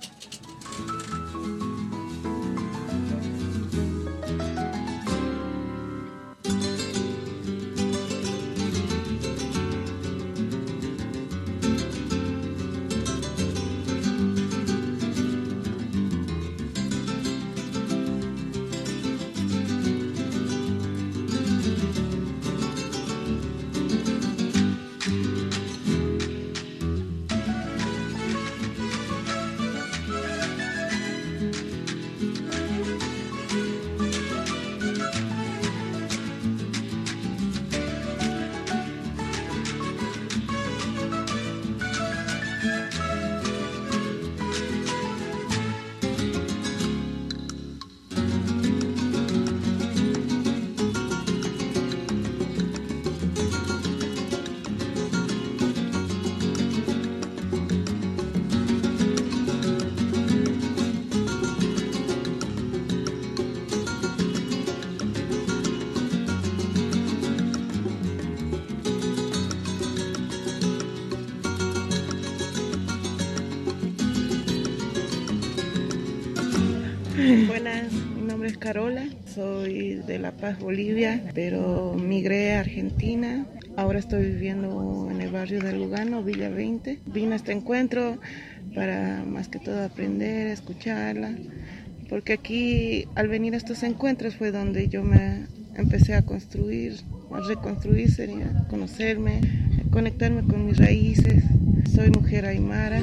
Buenas, mi nombre es Carola, soy de La Paz, Bolivia, pero migré a Argentina. Ahora estoy viviendo en el barrio de Lugano, Villa 20. Vine a este encuentro para más que todo aprender, escucharla, porque aquí al venir a estos encuentros fue donde yo me empecé a construir, a reconstruir, sería conocerme, conectarme con mis raíces. Soy mujer aymara.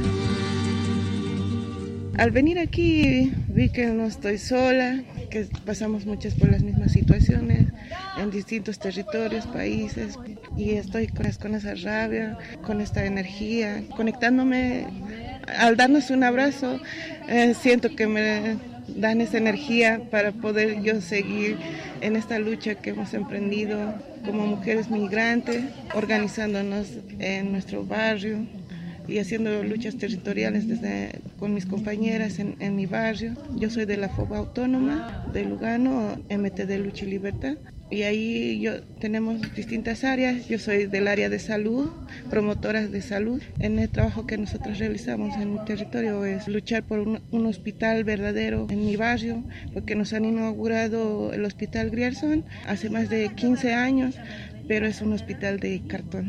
Al venir aquí vi que no estoy sola, que pasamos muchas por las mismas situaciones en distintos territorios, países, y estoy con esa rabia, con esta energía, conectándome. Al darnos un abrazo, siento que me dan esa energía para poder yo seguir en esta lucha que hemos emprendido como mujeres migrantes, organizándonos en nuestro barrio y haciendo luchas territoriales con mis compañeras en mi barrio. Yo soy de la FOBA Autónoma de Lugano, MTD Lucha y Libertad, y ahí tenemos distintas áreas. Yo soy del área de salud, promotoras de salud. En el trabajo que nosotros realizamos en mi territorio es luchar por un hospital verdadero en mi barrio, porque nos han inaugurado el Hospital Grierson hace más de 15 años, pero es un hospital de cartón.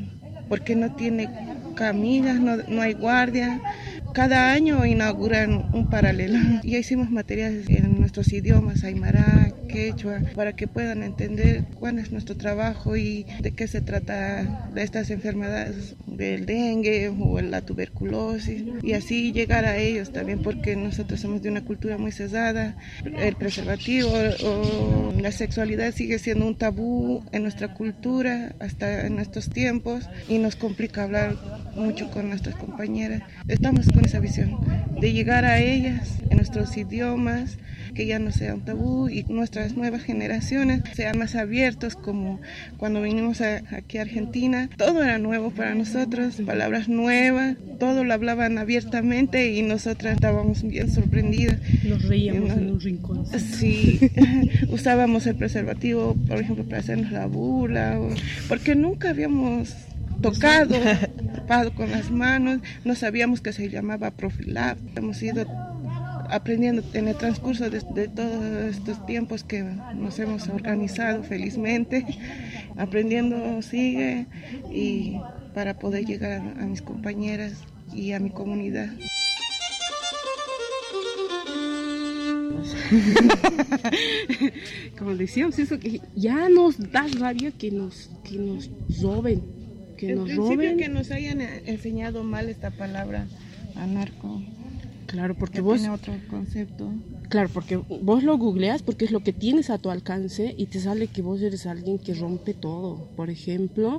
porque no tiene caminas, no hay guardia. Cada año inauguran un paralelo. Ya hicimos materiales en nuestros idiomas, aymara, quechua, para que puedan entender cuál es nuestro trabajo y de qué se trata de estas enfermedades, del dengue o la tuberculosis, y así llegar a ellos también, porque nosotros somos de una cultura muy cerrada. El preservativo o la sexualidad sigue siendo un tabú en nuestra cultura hasta en estos tiempos y nos complica hablar mucho con nuestras compañeras. Estamos con esa visión de llegar a ellas en nuestros idiomas, que ya no sea un tabú y nuestras nuevas generaciones sean más abiertos, como cuando vinimos aquí a Argentina. Todo era nuevo para nosotros, palabras nuevas, todo lo hablaban abiertamente y nosotras estábamos bien sorprendidas. Nos reíamos en un rincón. Sí, usábamos el preservativo, por ejemplo, para hacernos la burla, porque nunca habíamos tocado con las manos, no sabíamos que se llamaba Profilab. Hemos ido aprendiendo en el transcurso de todos estos tiempos que nos hemos organizado felizmente, aprendiendo sigue, y para poder llegar a mis compañeras y a mi comunidad. Como decíamos, eso que ya nos da rabia que nos roben. En principio que nos hayan enseñado mal esta palabra, anarco. Claro, porque vos tiene otro concepto. Claro, porque vos lo googleas porque es lo que tienes a tu alcance y te sale que vos eres alguien que rompe todo, por ejemplo,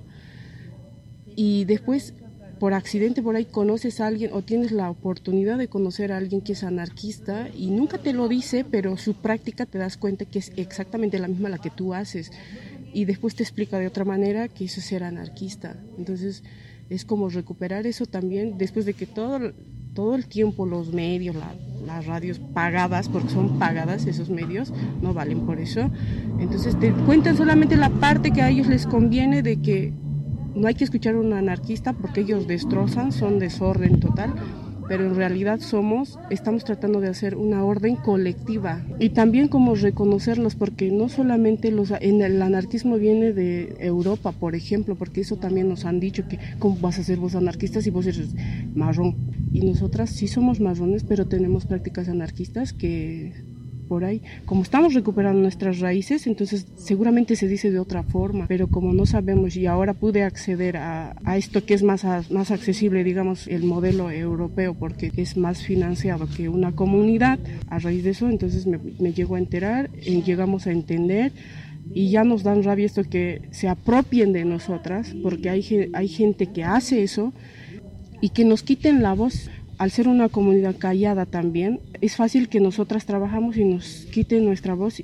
y después por accidente por ahí conoces a alguien o tienes la oportunidad de conocer a alguien que es anarquista y nunca te lo dice, pero su práctica te das cuenta que es exactamente la misma la que tú haces. Y después te explica de otra manera que eso es ser anarquista. Entonces es como recuperar eso también, después de que todo el tiempo los medios, las radios pagadas, porque son pagadas esos medios, no valen por eso. Entonces te cuentan solamente la parte que a ellos les conviene, de que no hay que escuchar a un anarquista porque ellos destrozan, son desorden total. Pero en realidad estamos tratando de hacer una orden colectiva y también como reconocerlos, porque no solamente el anarquismo viene de Europa, por ejemplo, porque eso también nos han dicho que cómo vas a ser vos anarquista si vos eres marrón, y nosotras sí somos marrones, pero tenemos prácticas anarquistas que por ahí, como estamos recuperando nuestras raíces, entonces seguramente se dice de otra forma, pero como no sabemos y ahora pude acceder a esto que es más accesible, digamos, el modelo europeo, porque es más financiado que una comunidad, a raíz de eso entonces me llego a enterar, llegamos a entender y ya nos dan rabia esto que se apropien de nosotras, porque hay gente que hace eso y que nos quiten la voz. Al ser una comunidad callada también, es fácil que nosotras trabajamos y nos quiten nuestra voz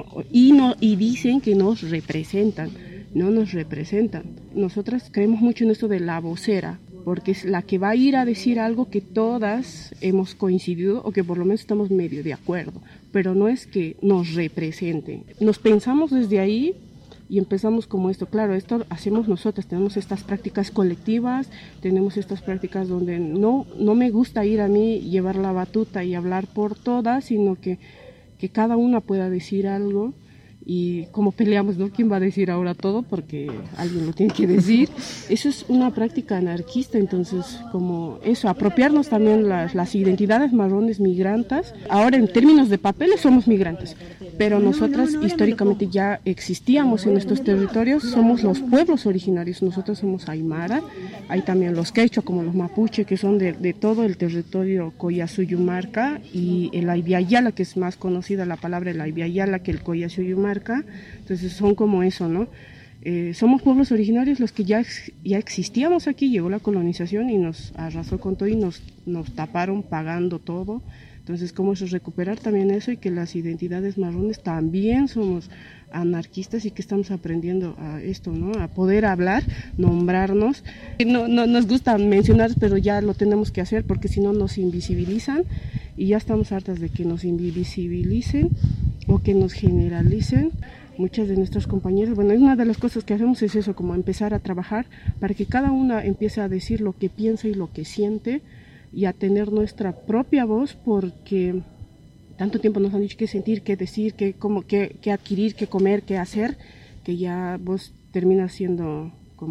y dicen que nos representan. No nos representan. Nosotras creemos mucho en esto de la vocera, porque es la que va a ir a decir algo que todas hemos coincidido o que por lo menos estamos medio de acuerdo, pero no es que nos representen. Nos pensamos desde ahí y empezamos como esto, claro, esto hacemos nosotras, tenemos estas prácticas colectivas, tenemos estas prácticas donde no me gusta ir a mí, llevar la batuta y hablar por todas, sino que cada una pueda decir algo. Y como peleamos, ¿no? ¿Quién va a decir ahora todo? Porque alguien lo tiene que decir. Eso es una práctica anarquista, entonces, como eso, apropiarnos también las identidades marrones migrantes. Ahora, en términos de papeles, somos migrantes, pero nosotras históricamente ya existíamos en estos territorios, somos los pueblos originarios, nosotros somos aymara, hay también los quechua, como los mapuche, que son de todo el territorio Collazuyumarca, y el Aybiayala, que es más conocida la palabra el Aybiayala que el Collazuyumarca. Entonces son como eso, ¿no? Somos pueblos originarios los que ya existíamos aquí, llegó la colonización y nos arrasó con todo y nos taparon pagando todo. Entonces, ¿cómo es recuperar también eso y que las identidades marrones también somos anarquistas y que estamos aprendiendo a esto, ¿no? A poder hablar, nombrarnos. No nos gusta mencionar, pero ya lo tenemos que hacer porque si no nos invisibilizan y ya estamos hartas de que nos invisibilicen o que nos generalicen. Muchas de nuestras compañeras, bueno, una de las cosas que hacemos es eso, como empezar a trabajar para que cada una empiece a decir lo que piensa y lo que siente y a tener nuestra propia voz, porque tanto tiempo nos han dicho qué sentir, qué decir, qué adquirir, qué comer, qué hacer, que ya vos terminas siendo como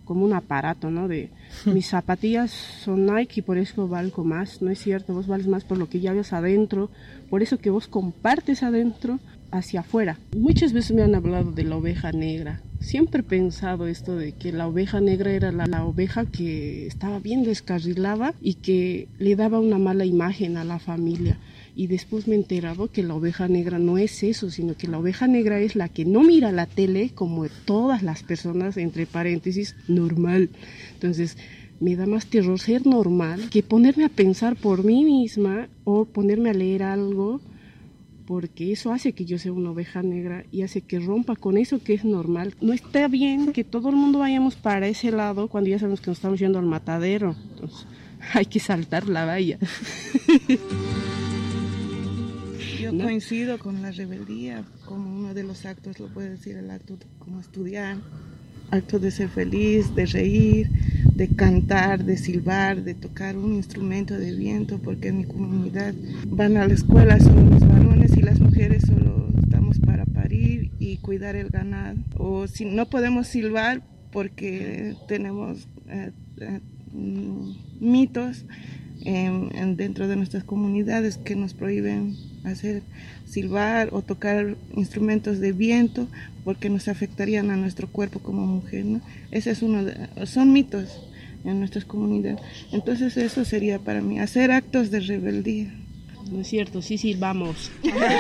como un aparato, ¿no? De mis zapatillas son Nike y por eso valgo más. No es cierto, vos vales más por lo que llevas adentro, por eso que vos compartes adentro hacia afuera. Muchas veces me han hablado de la oveja negra. Siempre he pensado esto de que la oveja negra era la oveja que estaba bien descarrilada y que le daba una mala imagen a la familia. Y después me he enterado que la oveja negra no es eso, sino que la oveja negra es la que no mira la tele como todas las personas, entre paréntesis, normal. Entonces, me da más terror ser normal que ponerme a pensar por mí misma o ponerme a leer algo, porque eso hace que yo sea una oveja negra y hace que rompa con eso que es normal. No está bien que todo el mundo vayamos para ese lado cuando ya sabemos que nos estamos yendo al matadero. Entonces, hay que saltar la valla. Yo coincido con la rebeldía como uno de los actos, lo puede decir el acto como estudiar, acto de ser feliz, de reír, de cantar, de silbar, de tocar un instrumento de viento, porque en mi comunidad van a la escuela solo los varones y las mujeres solo estamos para parir y cuidar el ganado. O si no podemos silbar porque tenemos mitos dentro de nuestras comunidades que nos prohíben hacer silbar o tocar instrumentos de viento porque nos afectarían a nuestro cuerpo como mujer, ¿no? Ese es son mitos en nuestras comunidades. Entonces eso sería para mí hacer actos de rebeldía. No es cierto, sí silbamos.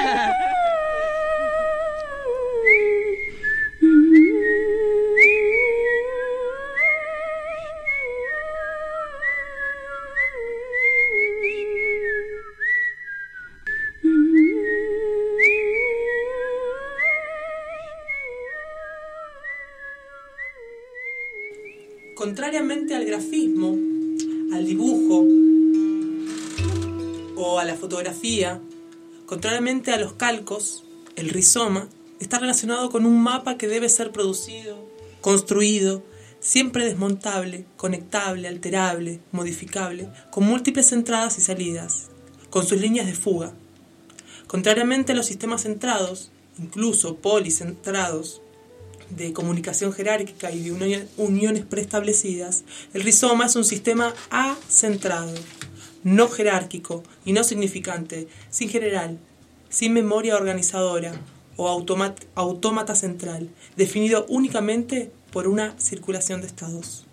Contrariamente al grafismo, al dibujo o a la fotografía, contrariamente a los calcos, el rizoma está relacionado con un mapa que debe ser producido, construido, siempre desmontable, conectable, alterable, modificable, con múltiples entradas y salidas, con sus líneas de fuga. Contrariamente a los sistemas centrados, incluso policentrados, de comunicación jerárquica y de uniones preestablecidas, el rizoma es un sistema acentrado, no jerárquico y no significante, sin general, sin memoria organizadora o autómata central, definido únicamente por una circulación de estados.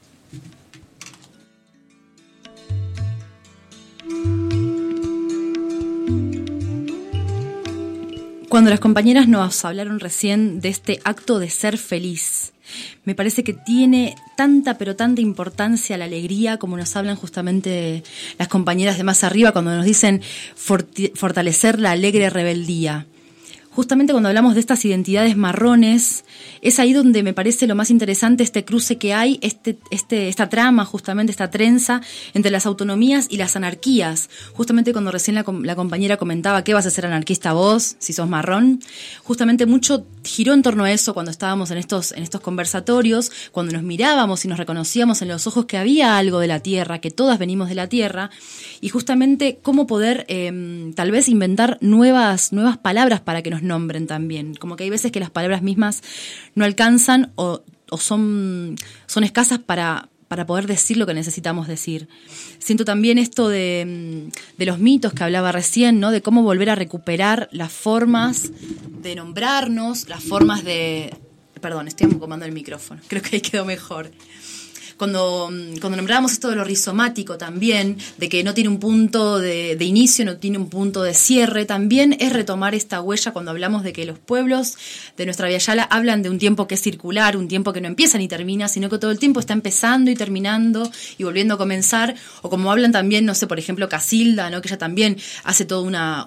Cuando las compañeras nos hablaron recién de este acto de ser feliz, me parece que tiene tanta, pero tanta importancia la alegría, como nos hablan justamente las compañeras de más arriba cuando nos dicen fortalecer la alegre rebeldía. Justamente cuando hablamos de estas identidades marrones, es ahí donde me parece lo más interesante este cruce que hay, esta trama, justamente esta trenza entre las autonomías y las anarquías. Justamente cuando recién la compañera comentaba, ¿qué vas a ser anarquista vos, si sos marrón? Justamente mucho giró en torno a eso cuando estábamos en estos conversatorios, cuando nos mirábamos y nos reconocíamos en los ojos que había algo de la tierra, que todas venimos de la tierra, y justamente cómo poder tal vez inventar nuevas palabras para que nos nombren también. Como que hay veces que las palabras mismas no alcanzan o son escasas para poder decir lo que necesitamos decir. Siento también esto de los mitos que hablaba recién, ¿no? De cómo volver a recuperar las formas de nombrarnos, las formas de... Perdón, estoy acomodando el micrófono, creo que ahí quedó mejor. Cuando nombrábamos esto de lo rizomático también, de que no tiene un punto de inicio, no tiene un punto de cierre, también es retomar esta huella cuando hablamos de que los pueblos de nuestra Via Yala hablan de un tiempo que es circular, un tiempo que no empieza ni termina, sino que todo el tiempo está empezando y terminando y volviendo a comenzar, o como hablan también, no sé, por ejemplo, Casilda, ¿no? Que ella también hace toda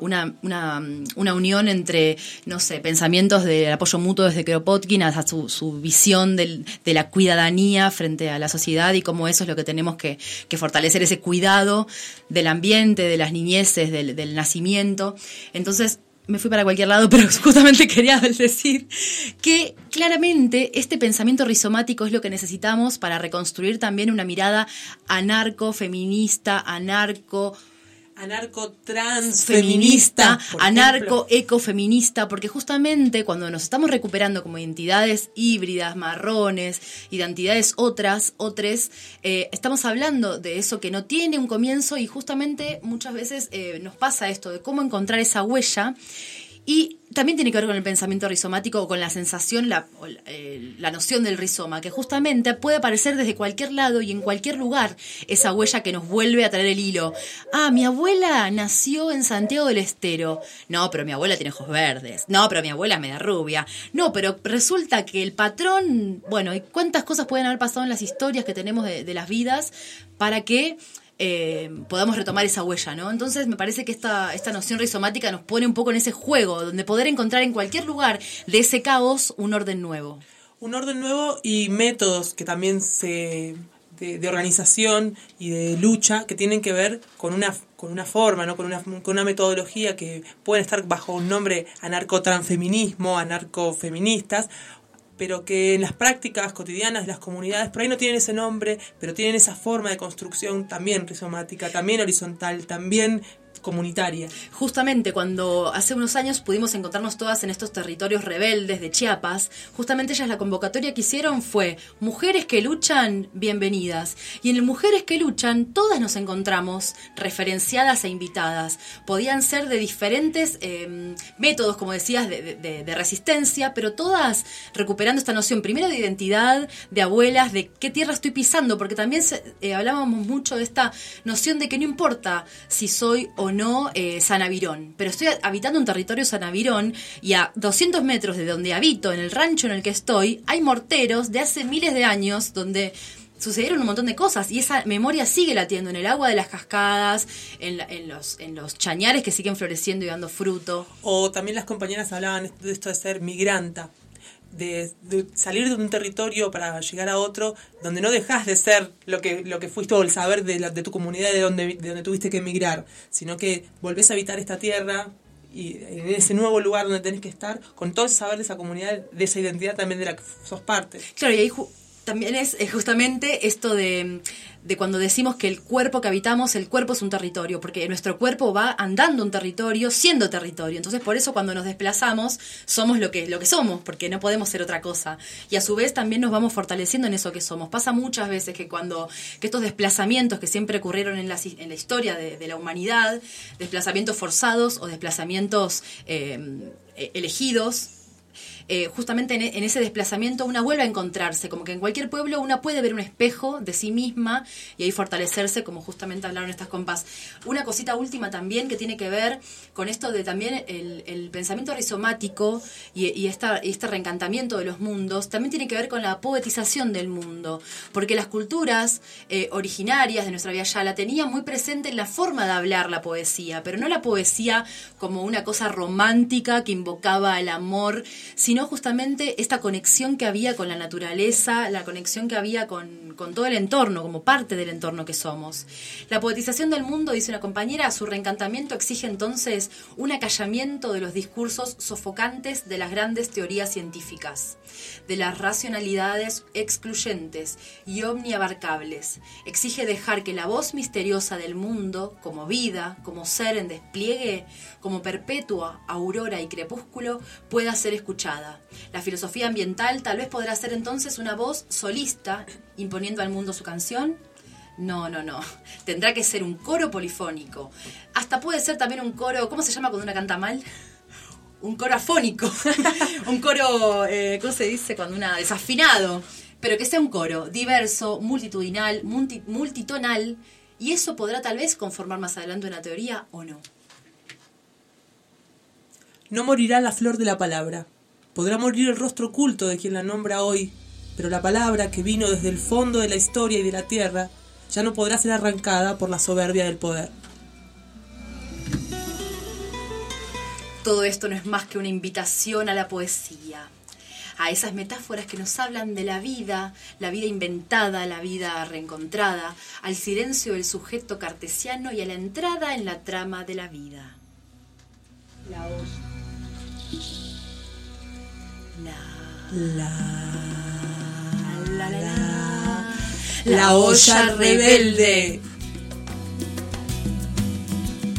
una unión entre, no sé, pensamientos del apoyo mutuo desde Kropotkin hasta su visión de la cuidadanía frente a la sociedad, y cómo eso es lo que tenemos que fortalecer, ese cuidado del ambiente, de las niñeces, del nacimiento. Entonces me fui para cualquier lado, pero justamente quería decir que claramente este pensamiento rizomático es lo que necesitamos para reconstruir también una mirada anarco-feminista, anarco-transfeminista, anarco-ecofeminista, porque justamente cuando nos estamos recuperando como identidades híbridas, marrones, identidades otras, estamos hablando de eso que no tiene un comienzo y justamente muchas veces nos pasa esto de cómo encontrar esa huella. Y también tiene que ver con el pensamiento rizomático o con la sensación, la noción del rizoma, que justamente puede aparecer desde cualquier lado y en cualquier lugar esa huella que nos vuelve a traer el hilo. Ah, mi abuela nació en Santiago del Estero. No, pero mi abuela tiene ojos verdes. No, pero mi abuela es media rubia. No, pero resulta que el patrón... Bueno, ¿y cuántas cosas pueden haber pasado en las historias que tenemos de las vidas para que... podamos retomar esa huella, ¿no? Entonces me parece que esta noción rizomática nos pone un poco en ese juego, donde poder encontrar en cualquier lugar de ese caos un orden nuevo. Un orden nuevo y métodos que también de organización y de lucha que tienen que ver con una forma, ¿no? con una metodología que pueden estar bajo un nombre anarcotransfeminismo, anarcofeministas, pero que en las prácticas cotidianas de las comunidades por ahí no tienen ese nombre, pero tienen esa forma de construcción también rizomática, también horizontal, también comunitaria. Justamente cuando hace unos años pudimos encontrarnos todas en estos territorios rebeldes de Chiapas, justamente ellas la convocatoria que hicieron fue Mujeres que luchan, bienvenidas. Y en el Mujeres que luchan todas nos encontramos referenciadas e invitadas. Podían ser de diferentes métodos, como decías, de resistencia, pero todas recuperando esta noción primero de identidad, de abuelas, de qué tierra estoy pisando, porque también hablábamos mucho de esta noción de que no importa si soy o no Sanavirón, pero estoy habitando un territorio Sanavirón y a 200 metros de donde habito, en el rancho en el que estoy, hay morteros de hace miles de años donde sucedieron un montón de cosas y esa memoria sigue latiendo en el agua de las cascadas, en los chañares que siguen floreciendo y dando fruto. O también las compañeras hablaban de esto de ser migranta, de salir de un territorio para llegar a otro donde no dejas de ser lo que fuiste o el saber de tu comunidad de donde tuviste que emigrar, sino que volvés a habitar esta tierra y en ese nuevo lugar donde tenés que estar con todo ese saber de esa comunidad, de esa identidad también de la que sos parte. Claro, y ahí también es justamente esto de cuando decimos que el cuerpo que habitamos, el cuerpo es un territorio, porque nuestro cuerpo va andando un territorio, siendo territorio. Entonces, por eso cuando nos desplazamos, somos lo que somos, porque no podemos ser otra cosa. Y a su vez también nos vamos fortaleciendo en eso que somos. Pasa muchas veces que estos desplazamientos que siempre ocurrieron en la historia de la humanidad, desplazamientos forzados o desplazamientos elegidos, justamente en ese desplazamiento una vuelve a encontrarse, como que en cualquier pueblo una puede ver un espejo de sí misma y ahí fortalecerse, como justamente hablaron estas compas. Una cosita última también que tiene que ver con esto de también el pensamiento rizomático y este reencantamiento de los mundos, también tiene que ver con la poetización del mundo, porque las culturas originarias de nuestra Via Yala tenían muy presente en la forma de hablar la poesía, pero no la poesía como una cosa romántica que invocaba el amor, sino justamente esta conexión que había con la naturaleza, la conexión que había con todo el entorno, como parte del entorno que somos. La poetización del mundo, dice una compañera, su reencantamiento exige entonces un acallamiento de los discursos sofocantes de las grandes teorías científicas, de las racionalidades excluyentes y omniabarcables. Exige dejar que la voz misteriosa del mundo, como vida, como ser en despliegue, como perpetua, aurora y crepúsculo, pueda ser escuchada. La filosofía ambiental tal vez podrá ser entonces una voz solista, imponiendo al mundo su canción. No. Tendrá que ser un coro polifónico. Hasta puede ser también un coro, ¿cómo se llama cuando una canta mal? Un coro afónico. Un coro, ¿cómo se dice? Cuando una desafinado. Pero que sea un coro diverso, multitudinal, multitonal. Y eso podrá tal vez conformar más adelante una teoría o no. No morirá la flor de la palabra. Podrá morir el rostro oculto de quien la nombra hoy, pero la palabra que vino desde el fondo de la historia y de la tierra ya no podrá ser arrancada por la soberbia del poder. Todo esto no es más que una invitación a la poesía, a esas metáforas que nos hablan de la vida inventada, la vida reencontrada, al silencio del sujeto cartesiano y a la entrada en la trama de la vida. La olla rebelde.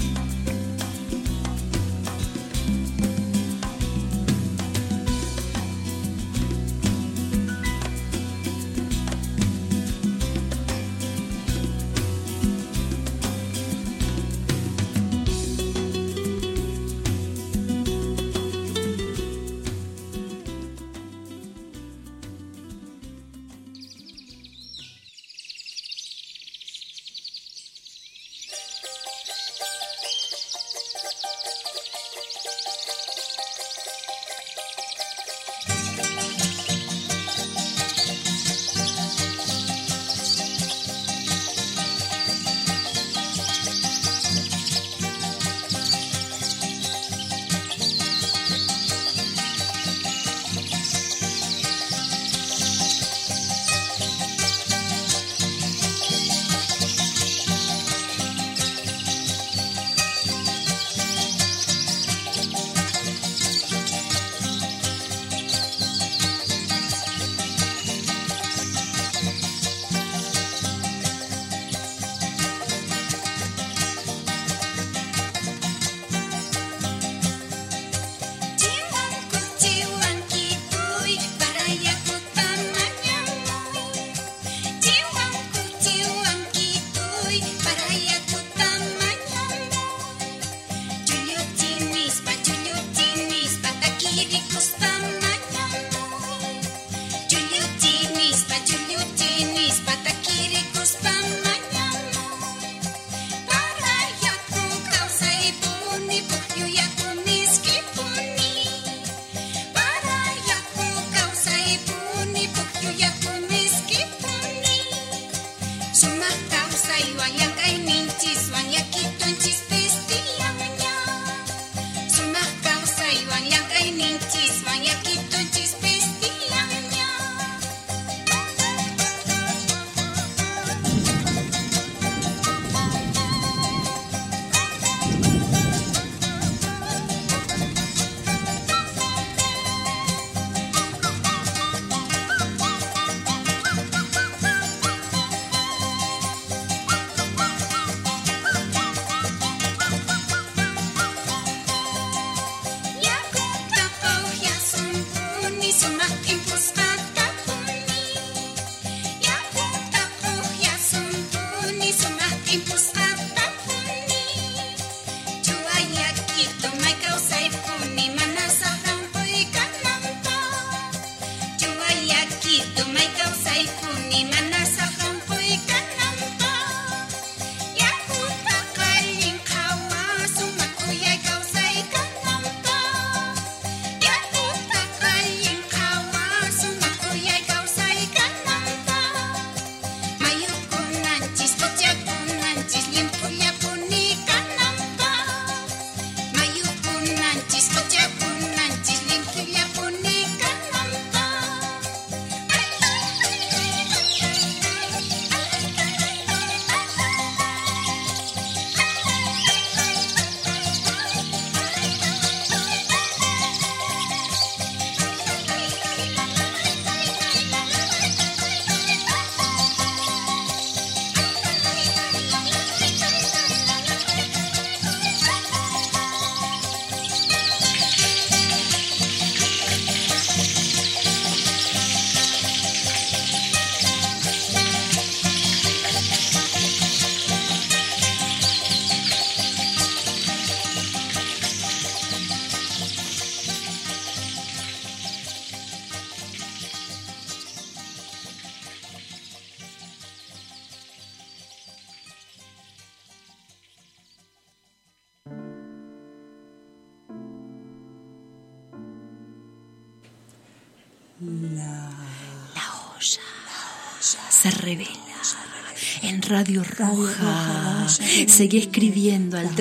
La olla se revela. En Radio Roja. Seguí escribiendo al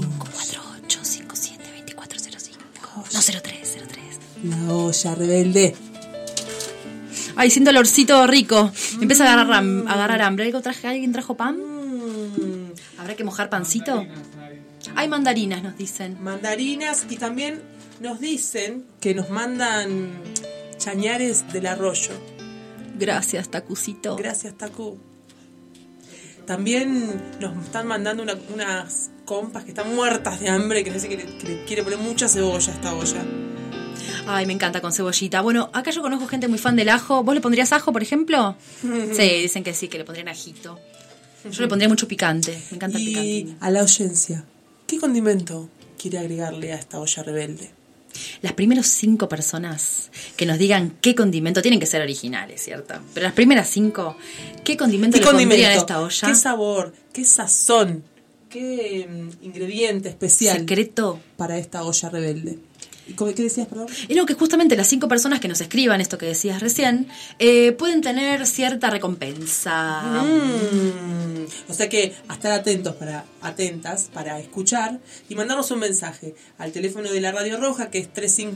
3548-572405. No, 03. La olla rebelde. Ay, siento el olorcito rico. Me empieza a agarrar hambre. ¿Alguien trajo pan? ¿Habrá que mojar pancito? Hay mandarinas, nos dicen. Mandarinas, y también nos dicen que nos mandan chañares del arroyo. Gracias, Tacucito. Gracias, Tacu. También nos están mandando unas compas que están muertas de hambre, que dice que le quiere poner mucha cebolla a esta olla. Ay, me encanta con cebollita. Bueno, acá yo conozco gente muy fan del ajo. ¿Vos le pondrías ajo, por ejemplo? Sí, dicen que sí, que le pondrían ajito. Yo le pondría mucho picante. Me encanta el picante. Y a la audiencia, ¿qué condimento quiere agregarle a esta olla rebelde? Las primeras 5 personas que nos digan qué condimento, tienen que ser originales, ¿cierto? Pero las primeras 5, ¿qué condimento le pondrían a esta olla? ¿Qué sabor, qué sazón, qué ingrediente especial secreto para esta olla rebelde? ¿Qué decías, perdón? No, que justamente las 5 personas que nos escriban esto que decías recién pueden tener cierta recompensa. O sea que a estar atentas para escuchar y mandarnos un mensaje al teléfono de la Radio Roja, que es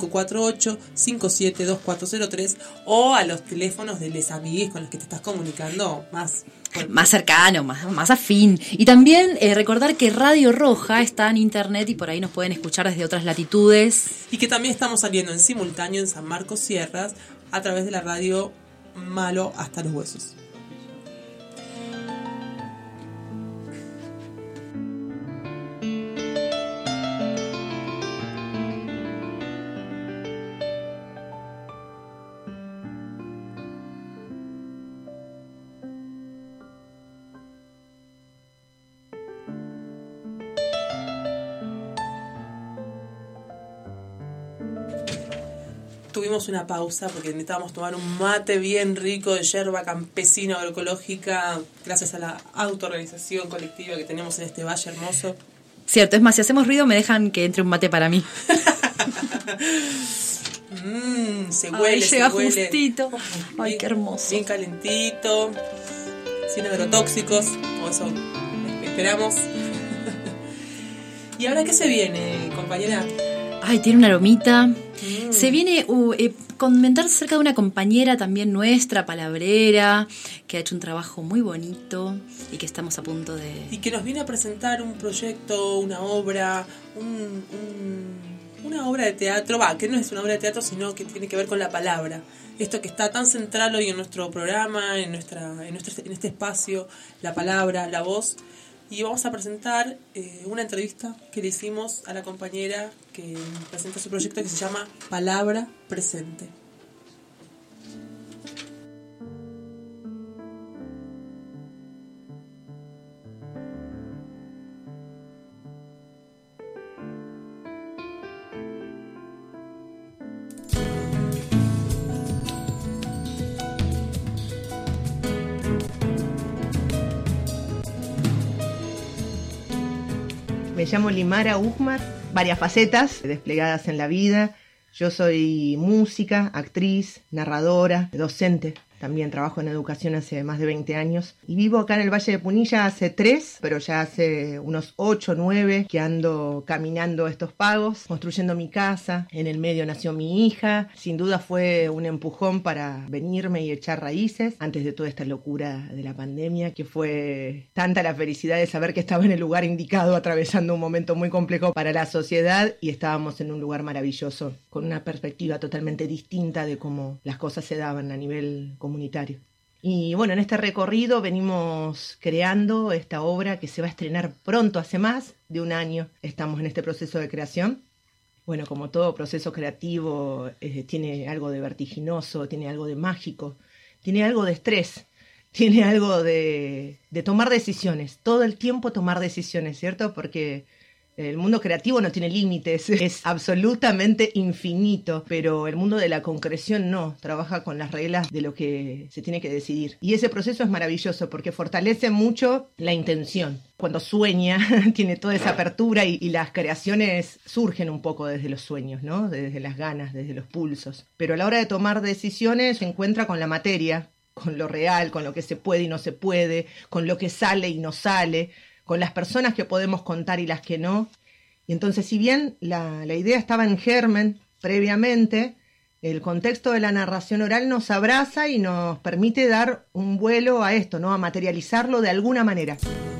3548-572403, o a los teléfonos de les amigues con los que te estás comunicando más cercano, más afín. Y también recordar que Radio Roja está en internet y por ahí nos pueden escuchar desde otras latitudes. Y que también estamos saliendo en simultáneo en San Marcos Sierras a través de la radio Malo hasta los huesos. Tuvimos una pausa porque necesitábamos tomar un mate bien rico de yerba campesina agroecológica, gracias a la autoorganización colectiva que tenemos en este valle hermoso. Cierto, es más, si hacemos ruido me dejan que entre un mate para mí. Se huele, llega justito. Ay, qué hermoso. Bien calentito, sin agrotóxicos, o eso esperamos. ¿Y ahora qué se viene, compañera? Ay, tiene una aromita. Se viene comentar acerca de una compañera también nuestra, palabrera, que ha hecho un trabajo muy bonito y que estamos a punto de... Y que nos viene a presentar un proyecto, una obra, una obra de teatro, que no es una obra de teatro, sino que tiene que ver con la palabra. Esto que está tan central hoy en nuestro programa, en este espacio, la palabra, la voz. Y vamos a presentar una entrevista que le hicimos a la compañera que presenta su proyecto que se llama Palabra Presente. Me llamo Limara Uhmar, varias facetas desplegadas en la vida. Yo soy música, actriz, narradora, docente. También trabajo en educación hace más de 20 años. Y vivo acá en el Valle de Punilla hace 3, pero ya hace unos 8 o 9 que ando caminando estos pagos, construyendo mi casa. En el medio nació mi hija. Sin duda fue un empujón para venirme y echar raíces antes de toda esta locura de la pandemia, que fue tanta la felicidad de saber que estaba en el lugar indicado, atravesando un momento muy complejo para la sociedad, y estábamos en un lugar maravilloso, con una perspectiva totalmente distinta de cómo las cosas se daban a nivel comunitario. Y bueno, en este recorrido venimos creando esta obra que se va a estrenar pronto, hace más de un año estamos en este proceso de creación. Bueno, como todo proceso creativo, tiene algo de vertiginoso, tiene algo de mágico, tiene algo de estrés, tiene algo de tomar decisiones, todo el tiempo tomar decisiones, ¿cierto? Porque el mundo creativo no tiene límites, es absolutamente infinito, pero el mundo de la concreción no, trabaja con las reglas de lo que se tiene que decidir. Y ese proceso es maravilloso porque fortalece mucho la intención. cuando sueña, tiene toda esa apertura y las creaciones surgen un poco desde los sueños, ¿no? Desde las ganas, desde los pulsos. Pero a la hora de tomar decisiones se encuentra con la materia, con lo real, con lo que se puede y no se puede, con lo que sale y no sale, con las personas que podemos contar y las que no. Y entonces, si bien la idea estaba en germen previamente, el contexto de la narración oral nos abraza y nos permite dar un vuelo a esto, ¿no? A materializarlo de alguna manera.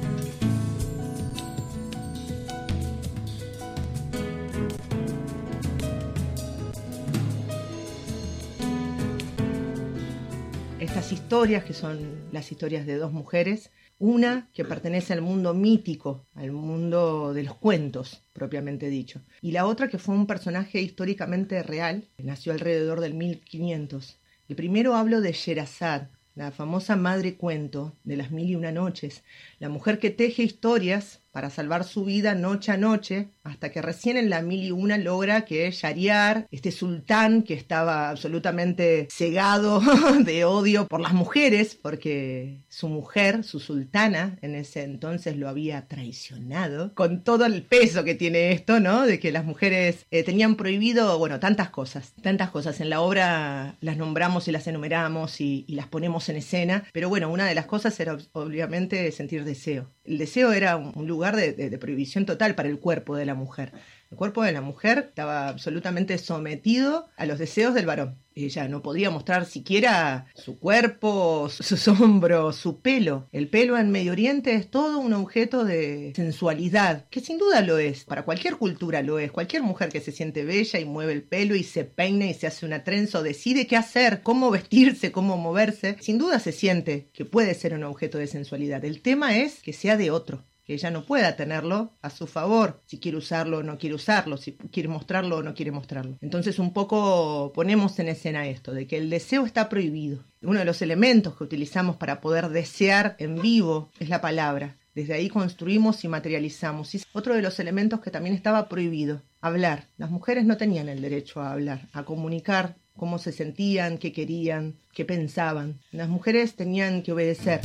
Estas historias, que son las historias de dos mujeres, una que pertenece al mundo mítico, al mundo de los cuentos, propiamente dicho, y la otra que fue un personaje históricamente real, que nació alrededor del 1500. El primero hablo de Sherazad, la famosa madre cuento de las 1001 noches, la mujer que teje historias para salvar su vida noche a noche, hasta que recién en la 1001 logra que Shahriar, este sultán que estaba absolutamente cegado de odio por las mujeres, porque su mujer, su sultana, en ese entonces lo había traicionado, con todo el peso que tiene esto, ¿no? De que las mujeres tenían prohibido, bueno, tantas cosas. En la obra las nombramos y las enumeramos y las ponemos en escena, pero bueno, una de las cosas era obviamente sentir deseo. El deseo era un lugar de prohibición total para el cuerpo de la mujer. El cuerpo de la mujer estaba absolutamente sometido a los deseos del varón. Ella no podía mostrar siquiera su cuerpo, sus hombros, su pelo. El pelo en Medio Oriente es todo un objeto de sensualidad, que sin duda lo es. Para cualquier cultura lo es. Cualquier mujer que se siente bella y mueve el pelo y se peina y se hace una trenza o decide qué hacer, cómo vestirse, cómo moverse, sin duda se siente que puede ser un objeto de sensualidad. El tema es que sea de otro, que ella no pueda tenerlo a su favor, si quiere usarlo o no quiere usarlo, si quiere mostrarlo o no quiere mostrarlo. Entonces un poco ponemos en escena esto, de que el deseo está prohibido. Uno de los elementos que utilizamos para poder desear en vivo es la palabra. Desde ahí construimos y materializamos. Y otro de los elementos que también estaba prohibido, hablar. Las mujeres no tenían el derecho a hablar, a comunicar cómo se sentían, qué querían, qué pensaban. Las mujeres tenían que obedecer.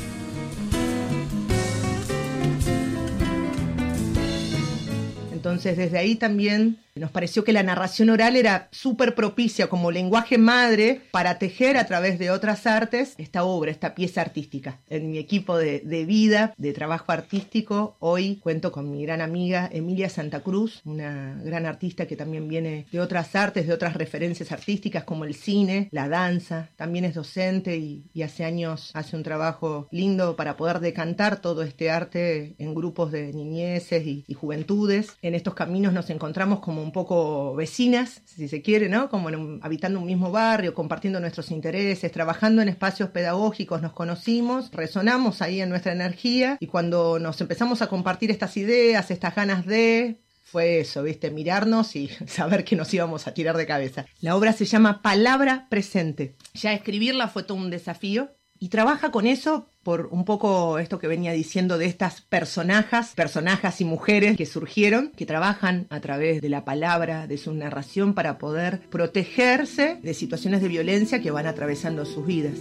Entonces, desde ahí también nos pareció que la narración oral era súper propicia como lenguaje madre para tejer a través de otras artes esta obra, esta pieza artística. En mi equipo de vida, de trabajo artístico, hoy cuento con mi gran amiga Emilia Santa Cruz, una gran artista que también viene de otras artes, de otras referencias artísticas como el cine, la danza. También es docente y hace años hace un trabajo lindo para poder decantar todo este arte en grupos de niñeces y juventudes. En estos caminos nos encontramos como un poco vecinas, si se quiere, ¿no? Como habitando un mismo barrio, compartiendo nuestros intereses, trabajando en espacios pedagógicos, nos conocimos, resonamos ahí en nuestra energía y cuando nos empezamos a compartir estas ideas, estas ganas de... Fue eso, ¿viste? Mirarnos y saber que nos íbamos a tirar de cabeza. La obra se llama Palabra Presente. Ya escribirla fue todo un desafío y trabaja con eso por un poco esto que venía diciendo de estas personajes y mujeres que surgieron, que trabajan a través de la palabra, de su narración para poder protegerse de situaciones de violencia que van atravesando sus vidas.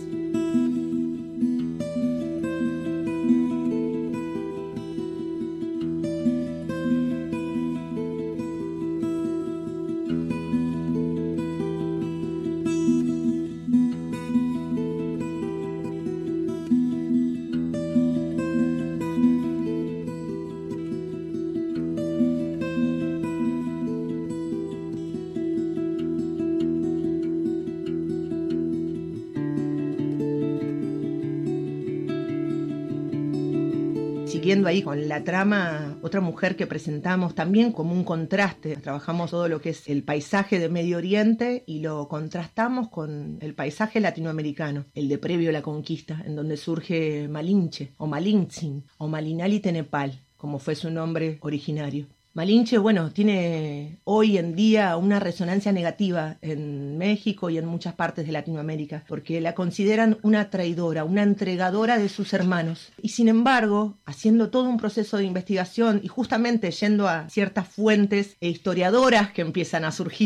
Siguiendo ahí con la trama, otra mujer que presentamos también como un contraste. Trabajamos todo lo que es el paisaje de Medio Oriente y lo contrastamos con el paisaje latinoamericano, el de previo a la conquista, en donde surge Malinche, o Malintzin, o Malinali Tenepal, como fue su nombre originario. Malinche, bueno, tiene hoy en día una resonancia negativa en México y en muchas partes de Latinoamérica, porque la consideran una traidora, una entregadora de sus hermanos. Y sin embargo, haciendo todo un proceso de investigación y justamente yendo a ciertas fuentes e historiadoras que empiezan a surgir,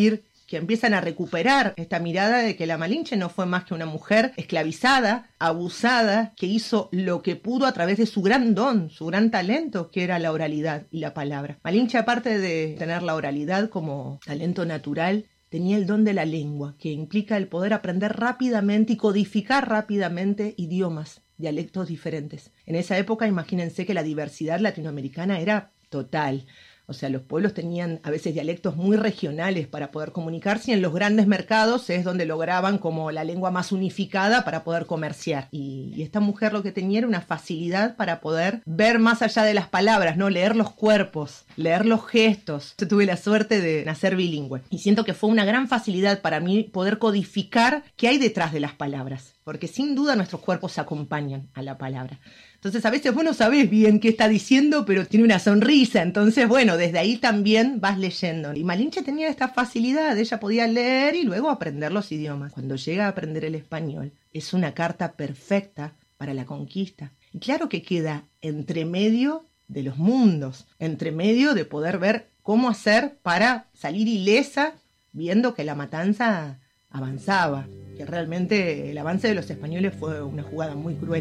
que empiezan a recuperar esta mirada de que la Malinche no fue más que una mujer esclavizada, abusada, que hizo lo que pudo a través de su gran don, su gran talento, que era la oralidad y la palabra. Malinche, aparte de tener la oralidad como talento natural, tenía el don de la lengua, que implica el poder aprender rápidamente y codificar rápidamente idiomas, dialectos diferentes. En esa época, imagínense que la diversidad latinoamericana era total. O sea, los pueblos tenían a veces dialectos muy regionales para poder comunicarse, y en los grandes mercados es donde lograban como la lengua más unificada para poder comerciar. Y esta mujer lo que tenía era una facilidad para poder ver más allá de las palabras, ¿no? Leer los cuerpos, leer los gestos. Yo tuve la suerte de nacer bilingüe y siento que fue una gran facilidad para mí poder codificar qué hay detrás de las palabras, porque sin duda nuestros cuerpos acompañan a la palabra. Entonces a veces vos no sabés bien qué está diciendo, pero tiene una sonrisa. Entonces, bueno, desde ahí también vas leyendo. Y Malinche tenía esta facilidad, ella podía leer y luego aprender los idiomas. Cuando llega a aprender el español, es una carta perfecta para la conquista. Y claro que queda entre medio de los mundos, entre medio de poder ver cómo hacer para salir ilesa, viendo que la matanza avanzaba, que realmente el avance de los españoles fue una jugada muy cruel.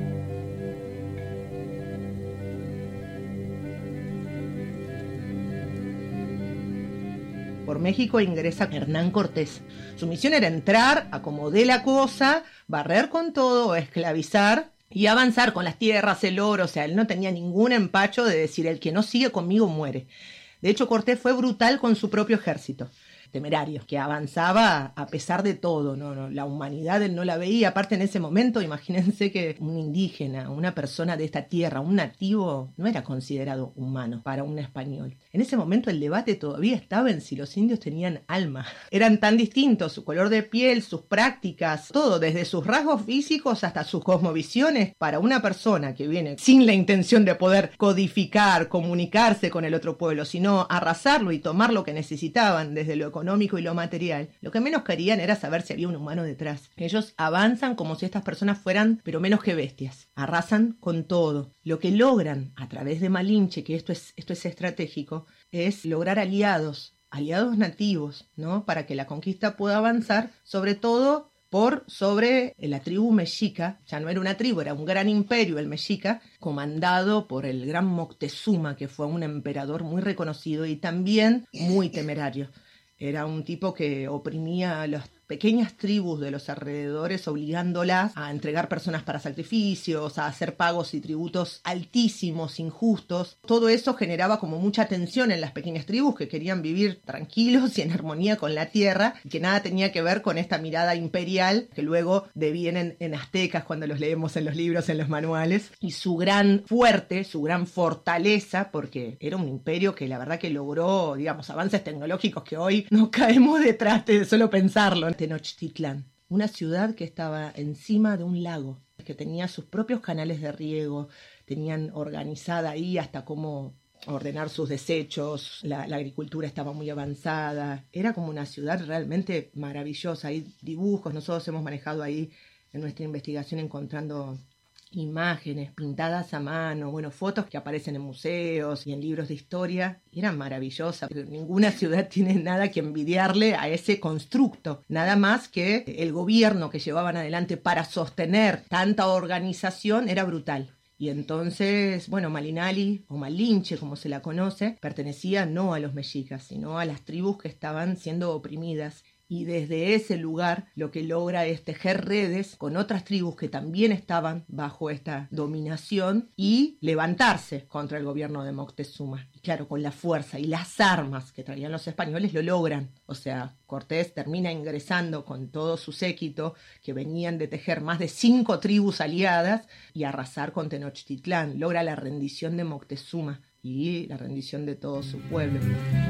Por México ingresa Hernán Cortés. Su misión era entrar, acomodar la cosa, barrer con todo, esclavizar y avanzar con las tierras, el oro. O sea, él no tenía ningún empacho de decir: el que no sigue conmigo muere. De hecho, Cortés fue brutal con su propio ejército, temerario, que avanzaba a pesar de todo, ¿no? La humanidad él no la veía. Aparte, en ese momento, imagínense que un indígena, una persona de esta tierra, un nativo, no era considerado humano para un español. En ese momento el debate todavía estaba en si los indios tenían alma. Eran tan distintos, su color de piel, sus prácticas, todo, desde sus rasgos físicos hasta sus cosmovisiones. Para una persona que viene sin la intención de poder codificar, comunicarse con el otro pueblo, sino arrasarlo y tomar lo que necesitaban desde lo económico y lo material, lo que menos querían era saber si había un humano detrás. Ellos avanzan como si estas personas fueran, pero menos que bestias. Arrasan con todo. Lo que logran a través de Malinche, que esto es estratégico, es lograr aliados nativos, ¿no? Para que la conquista pueda avanzar, sobre todo por sobre la tribu mexica. Ya no era una tribu, era un gran imperio el mexica, comandado por el gran Moctezuma, que fue un emperador muy reconocido y también muy temerario. Era un tipo que oprimía a las pequeñas tribus de los alrededores, obligándolas a entregar personas para sacrificios, a hacer pagos y tributos altísimos, injustos. Todo eso generaba como mucha tensión en las pequeñas tribus que querían vivir tranquilos y en armonía con la tierra, y que nada tenía que ver con esta mirada imperial que luego devienen en aztecas cuando los leemos en los libros, en los manuales. Y su gran fuerte, su gran fortaleza, porque era un imperio que la verdad que logró, digamos, avances tecnológicos que hoy nos caemos detrás de solo pensarlo. Tenochtitlán, una ciudad que estaba encima de un lago, que tenía sus propios canales de riego, tenían organizada ahí hasta cómo ordenar sus desechos, la agricultura estaba muy avanzada, era como una ciudad realmente maravillosa. Hay dibujos, nosotros hemos manejado ahí en nuestra investigación encontrando imágenes pintadas a mano, bueno, fotos que aparecen en museos y en libros de historia, y eran maravillosas. Ninguna ciudad tiene nada que envidiarle a ese constructo, nada más que el gobierno que llevaban adelante para sostener tanta organización era brutal. Y entonces, bueno, Malinali o Malinche, como se la conoce, pertenecía no a los mexicas, sino a las tribus que estaban siendo oprimidas. Y desde ese lugar lo que logra es tejer redes con otras tribus que también estaban bajo esta dominación y levantarse contra el gobierno de Moctezuma. Y claro, con la fuerza y las armas que traían los españoles lo logran. O sea, Cortés termina ingresando con todo su séquito, que venían de tejer más de 5 tribus aliadas, y arrasar con Tenochtitlán. Logra la rendición de Moctezuma y la rendición de todo su pueblo.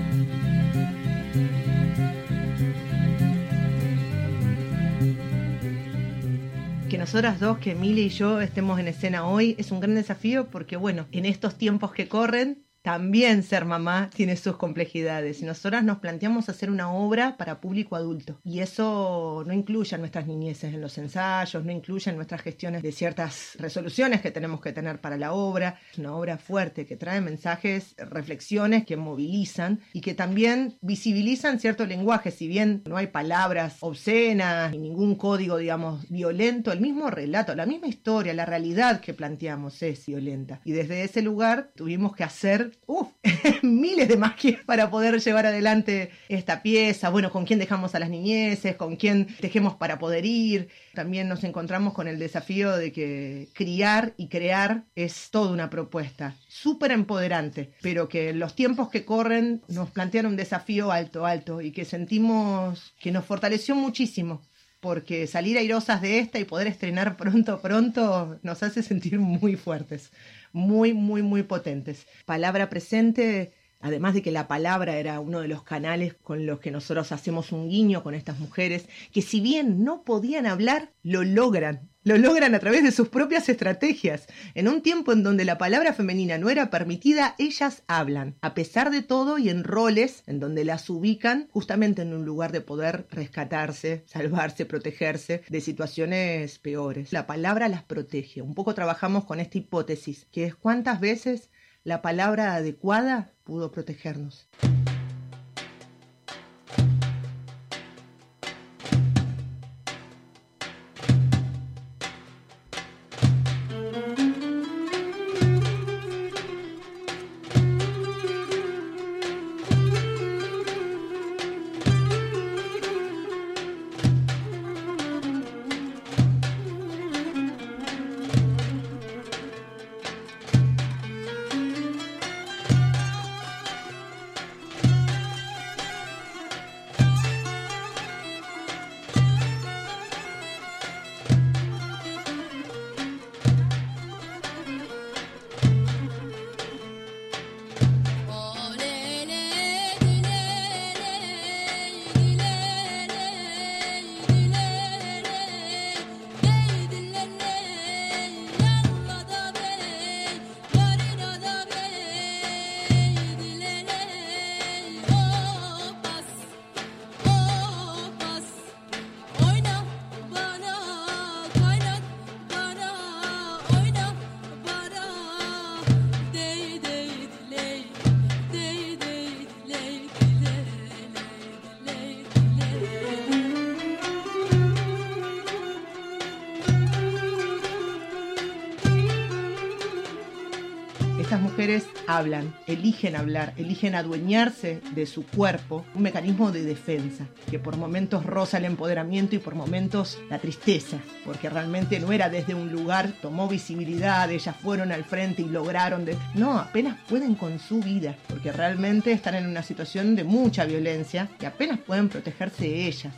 Que nosotras dos, que Emilia y yo estemos en escena hoy, es un gran desafío porque, bueno, en estos tiempos que corren, también ser mamá tiene sus complejidades. Y nosotras nos planteamos hacer una obra para público adulto. Y eso no incluye a nuestras niñeces en los ensayos, no incluye en nuestras gestiones de ciertas resoluciones que tenemos que tener para la obra. Es una obra fuerte que trae mensajes, reflexiones que movilizan y que también visibilizan cierto lenguaje. Si bien no hay palabras obscenas ni ningún código, digamos, violento, el mismo relato, la misma historia, la realidad que planteamos es violenta. Y desde ese lugar tuvimos que hacer miles de magias para poder llevar adelante esta pieza. Bueno, con quién dejamos a las niñeces, con quién tejemos para poder ir. También nos encontramos con el desafío de que criar y crear es toda una propuesta súper empoderante, pero que en los tiempos que corren nos plantean un desafío alto y que sentimos que nos fortaleció muchísimo. Porque salir airosas de esta y poder estrenar pronto nos hace sentir muy fuertes, muy potentes. Palabra presente, además de que la palabra era uno de los canales con los que nosotros hacemos un guiño con estas mujeres, que si bien no podían hablar, lo logran a través de sus propias estrategias. En un tiempo en donde la palabra femenina no era permitida, ellas hablan, a pesar de todo y en roles en donde las ubican justamente en un lugar de poder rescatarse, salvarse, protegerse de situaciones peores. La palabra las protege. Un poco trabajamos con esta hipótesis, que es cuántas veces la palabra adecuada pudo protegernos. Estas mujeres hablan, eligen hablar, eligen adueñarse de su cuerpo, un mecanismo de defensa, que por momentos roza el empoderamiento y por momentos la tristeza, porque realmente no era desde un lugar, tomó visibilidad, ellas fueron al frente y lograron No, apenas pueden con su vida, porque realmente están en una situación de mucha violencia y apenas pueden protegerse ellas.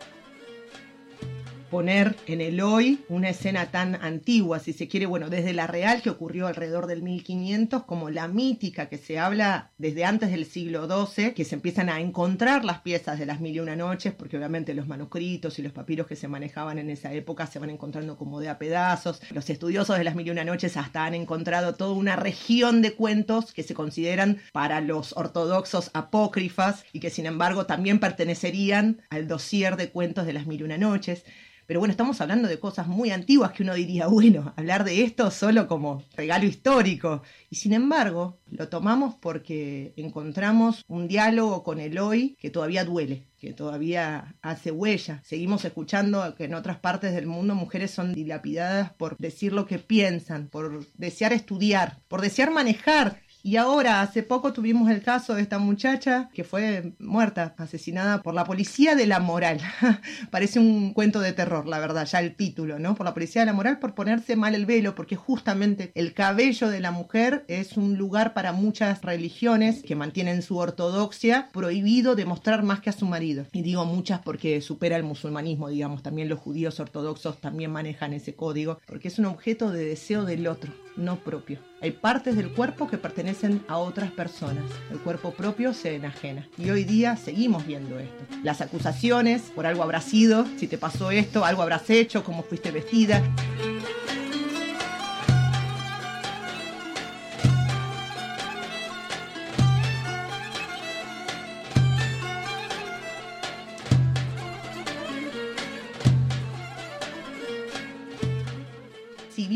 Poner en el hoy una escena tan antigua, si se quiere, bueno, desde la real que ocurrió alrededor del 1500, como la mítica que se habla desde antes del siglo XII, que se empiezan a encontrar las piezas de las Mil y Una Noches, porque obviamente los manuscritos y los papiros que se manejaban en esa época se van encontrando como de a pedazos. Los estudiosos de las Mil y Una Noches hasta han encontrado toda una región de cuentos que se consideran para los ortodoxos apócrifas y que sin embargo también pertenecerían al dossier de cuentos de las Mil y Una Noches. Pero bueno, estamos hablando de cosas muy antiguas que uno diría, bueno, hablar de esto solo como regalo histórico. Y sin embargo, lo tomamos porque encontramos un diálogo con el hoy que todavía duele, que todavía hace huella. Seguimos escuchando que en otras partes del mundo mujeres son dilapidadas por decir lo que piensan, por desear estudiar, por desear manejar. Y ahora, hace poco tuvimos el caso de esta muchacha que fue muerta, asesinada por la policía de la moral. Parece un cuento de terror, la verdad, ya el título, ¿no? Por la policía de la moral por ponerse mal el velo, porque justamente el cabello de la mujer es un lugar para muchas religiones que mantienen su ortodoxia prohibido de mostrar más que a su marido. Y digo muchas porque supera el musulmanismo, digamos, también los judíos ortodoxos también manejan ese código, porque es un objeto de deseo del otro, no propio. Hay partes del cuerpo que pertenecen a otras personas. El cuerpo propio se enajena. Y hoy día seguimos viendo esto. Las acusaciones, por algo habrás sido, si te pasó esto, algo habrás hecho, cómo fuiste vestida.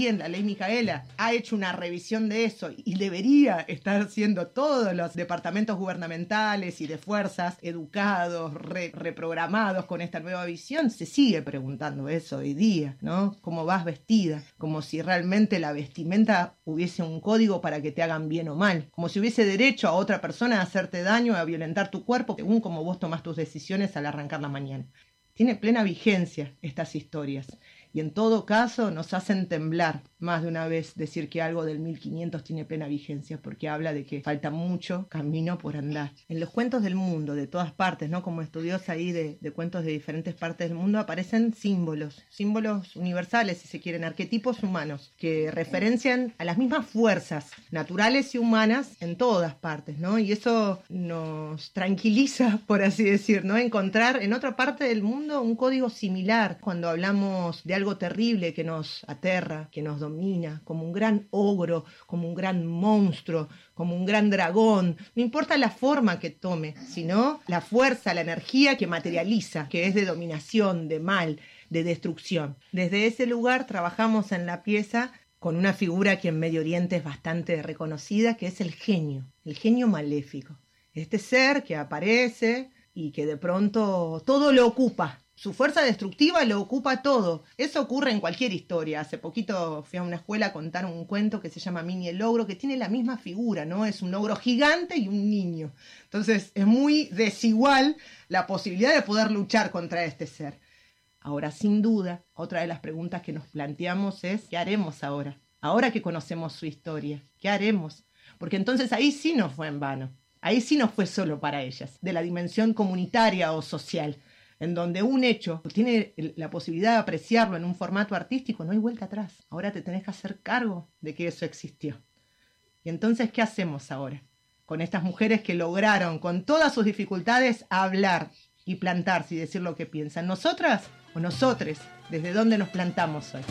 también la ley Micaela ha hecho una revisión de eso y debería estar siendo todos los departamentos gubernamentales y de fuerzas educados, reprogramados con esta nueva visión, se sigue preguntando eso hoy día, ¿no? ¿Cómo vas vestida? Como si realmente la vestimenta hubiese un código para que te hagan bien o mal, como si hubiese derecho a otra persona a hacerte daño, a violentar tu cuerpo, según cómo vos tomás tus decisiones al arrancar la mañana. Tiene plena vigencia estas historias y en todo caso nos hacen temblar más de una vez decir que algo del 1500 tiene plena vigencia, porque habla de que falta mucho camino por andar. En los cuentos del mundo, de todas partes, ¿no? Como estudiosa ahí de cuentos de diferentes partes del mundo, aparecen símbolos universales, si se quieren, arquetipos humanos, que referencian a las mismas fuerzas naturales y humanas en todas partes, ¿no? Y eso nos tranquiliza, por así decir, ¿no? Encontrar en otra parte del mundo un código similar cuando hablamos de algo terrible que nos aterra, que nos domina, como un gran ogro, como un gran monstruo, como un gran dragón. No importa la forma que tome, sino la fuerza, la energía que materializa, que es de dominación, de mal, de destrucción. Desde ese lugar trabajamos en la pieza con una figura que en Medio Oriente es bastante reconocida, que es el genio maléfico. Este ser que aparece y que de pronto todo lo ocupa. Su fuerza destructiva lo ocupa todo. Eso ocurre en cualquier historia. Hace poquito fui a una escuela a contar un cuento que se llama Minnie el ogro, que tiene la misma figura, ¿no? Es un ogro gigante y un niño. Entonces es muy desigual la posibilidad de poder luchar contra este ser. Ahora, sin duda, otra de las preguntas que nos planteamos es ¿qué haremos ahora? Ahora que conocemos su historia, ¿qué haremos? Porque entonces ahí sí no fue en vano. Ahí sí no fue solo para ellas, de la dimensión comunitaria o social, en donde un hecho tiene la posibilidad de apreciarlo en un formato artístico, no hay vuelta atrás. Ahora te tenés que hacer cargo de que eso existió. Y entonces, ¿qué hacemos ahora? Con estas mujeres que lograron, con todas sus dificultades, hablar y plantarse y decir lo que piensan. ¿Nosotras o nosotres? ¿Desde dónde nos plantamos hoy?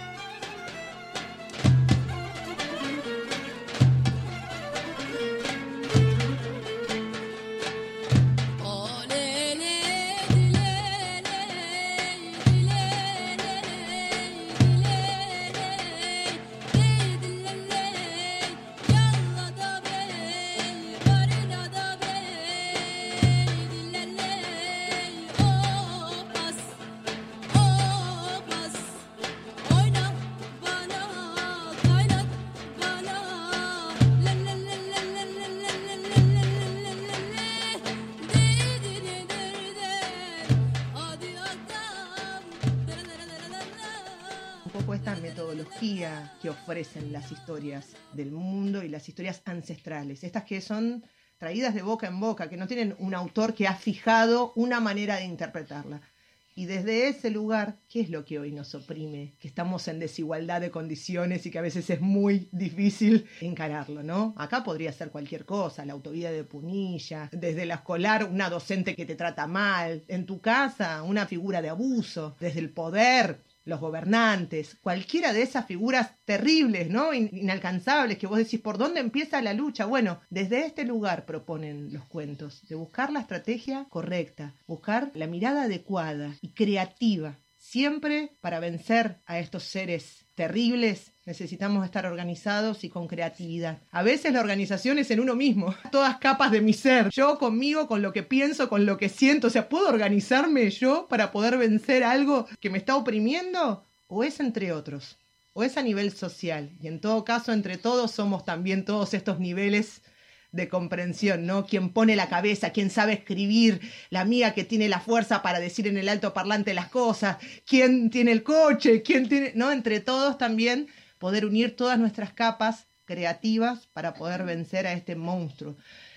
Que ofrecen las historias del mundo y las historias ancestrales, estas que son traídas de boca en boca, que no tienen un autor que ha fijado una manera de interpretarla. Y desde ese lugar, ¿qué es lo que hoy nos oprime? Que estamos en desigualdad de condiciones y que a veces es muy difícil encararlo, ¿no? Acá podría ser cualquier cosa, la autovía de Punilla, desde la escolar una docente que te trata mal, en tu casa una figura de abuso, desde el poder, los gobernantes, cualquiera de esas figuras terribles, ¿no? Inalcanzables, que vos decís, ¿por dónde empieza la lucha? Bueno, desde este lugar proponen los cuentos, de buscar la estrategia correcta, buscar la mirada adecuada y creativa. Siempre para vencer a estos seres terribles necesitamos estar organizados y con creatividad. A veces la organización es en uno mismo, todas capas de mi ser, yo conmigo, con lo que pienso, con lo que siento. O sea, ¿puedo organizarme yo para poder vencer algo que me está oprimiendo? ¿O es entre otros? ¿O es a nivel social? Y en todo caso, entre todos somos también todos estos niveles de comprensión, ¿no? Quien pone la cabeza, quien sabe escribir, la amiga que tiene la fuerza para decir en el altoparlante las cosas, quien tiene el coche, quien tiene, ¿no? Entre todos también poder unir todas nuestras capas creativas para poder vencer a este monstruo.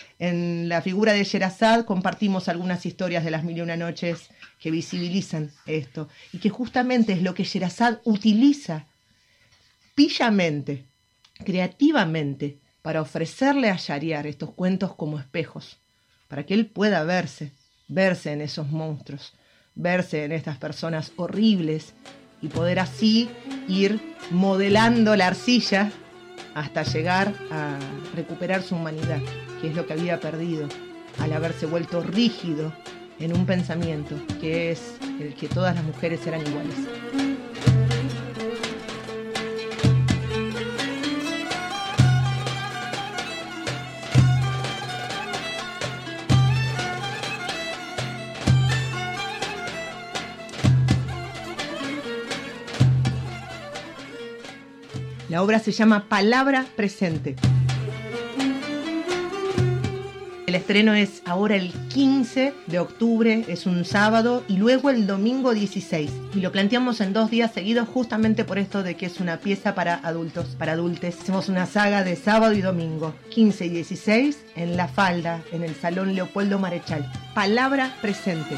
En la figura de Sherazad compartimos algunas historias de las Mil y Una Noches que visibilizan esto y que justamente es lo que Sherazad utiliza pillamente, creativamente, para ofrecerle a Shahriar estos cuentos como espejos, para que él pueda verse en esos monstruos, verse en estas personas horribles y poder así ir modelando la arcilla hasta llegar a recuperar su humanidad, que es lo que había perdido al haberse vuelto rígido en un pensamiento que es el que todas las mujeres eran iguales. La obra se llama Palabra Presente. El estreno es ahora el 15 de octubre, es un sábado, y luego el domingo 16. Y lo planteamos en 2 días seguidos justamente por esto de que es una pieza para adultos, para adultes. Hacemos una saga de sábado y domingo, 15 y 16, en La Falda, en el Salón Leopoldo Marechal. Palabra Presente.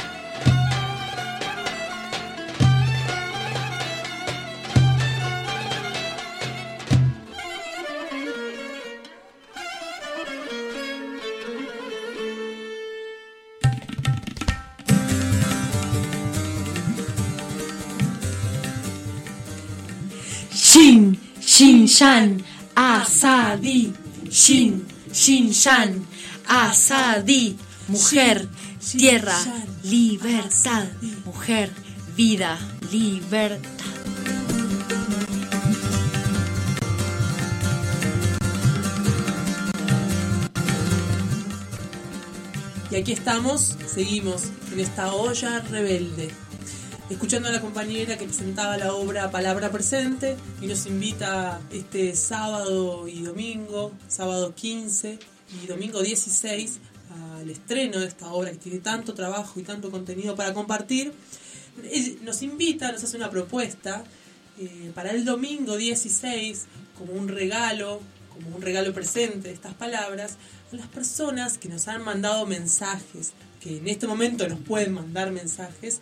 Shin, Shin, Shan, Asadi. Shin, Shin, Shan, Asadi. Mujer, tierra, libertad. Mujer, vida, libertad. Y aquí estamos, seguimos en esta olla rebelde, escuchando a la compañera que presentaba la obra Palabra Presente y nos invita este sábado y domingo, sábado 15 y domingo 16, al estreno de esta obra que tiene tanto trabajo y tanto contenido para compartir. Nos invita, nos hace una propuesta para el domingo 16 como un regalo presente de estas palabras a las personas que nos han mandado mensajes, que en este momento nos pueden mandar mensajes,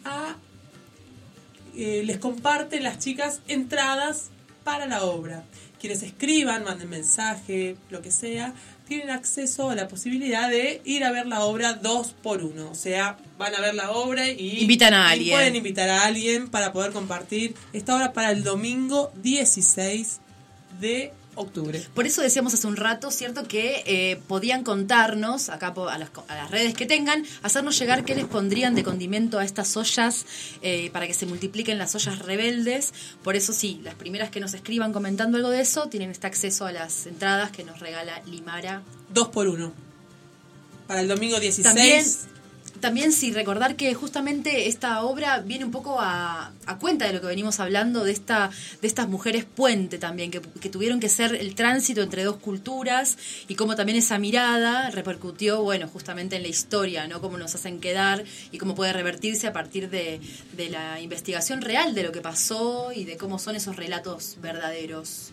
les comparten las chicas entradas para la obra. Quienes escriban, manden mensaje, lo que sea, tienen acceso a la posibilidad de ir a ver la obra 2 por 1. O sea, van a ver la obra y invitan a alguien. Pueden invitar a alguien para poder compartir esta obra para el domingo 16 de octubre. Por eso decíamos hace un rato, ¿cierto? Que podían contarnos, acá a las redes que tengan, hacernos llegar qué les pondrían de condimento a estas ollas para que se multipliquen las ollas rebeldes. Por eso sí, las primeras que nos escriban comentando algo de eso tienen este acceso a las entradas que nos regala Limara. 2 por 1 para el domingo 16. También sí, recordar que justamente esta obra viene un poco a cuenta de lo que venimos hablando, de estas mujeres puente también, que tuvieron que ser el tránsito entre dos culturas y cómo también esa mirada repercutió, bueno, justamente en la historia, ¿no? Cómo nos hacen quedar y cómo puede revertirse a partir de la investigación real de lo que pasó y de cómo son esos relatos verdaderos.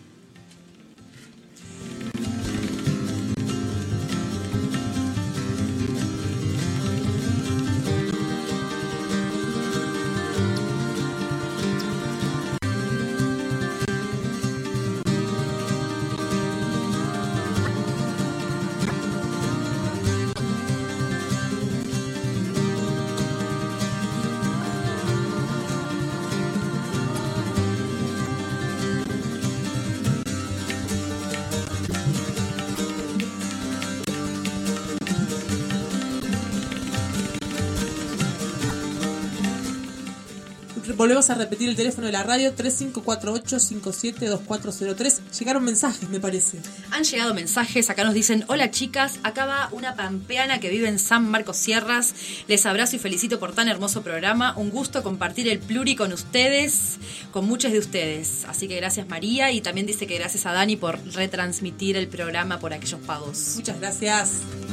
Volvemos a repetir el teléfono de la radio, 3548-572403. Llegaron mensajes, me parece. Han llegado mensajes, acá nos dicen: hola chicas, acá va una pampeana que vive en San Marcos Sierras. Les abrazo y felicito por tan hermoso programa. Un gusto compartir el Pluri con ustedes, con muchos de ustedes. Así que gracias María, y también dice que gracias a Dani por retransmitir el programa por aquellos pagos. Muchas gracias.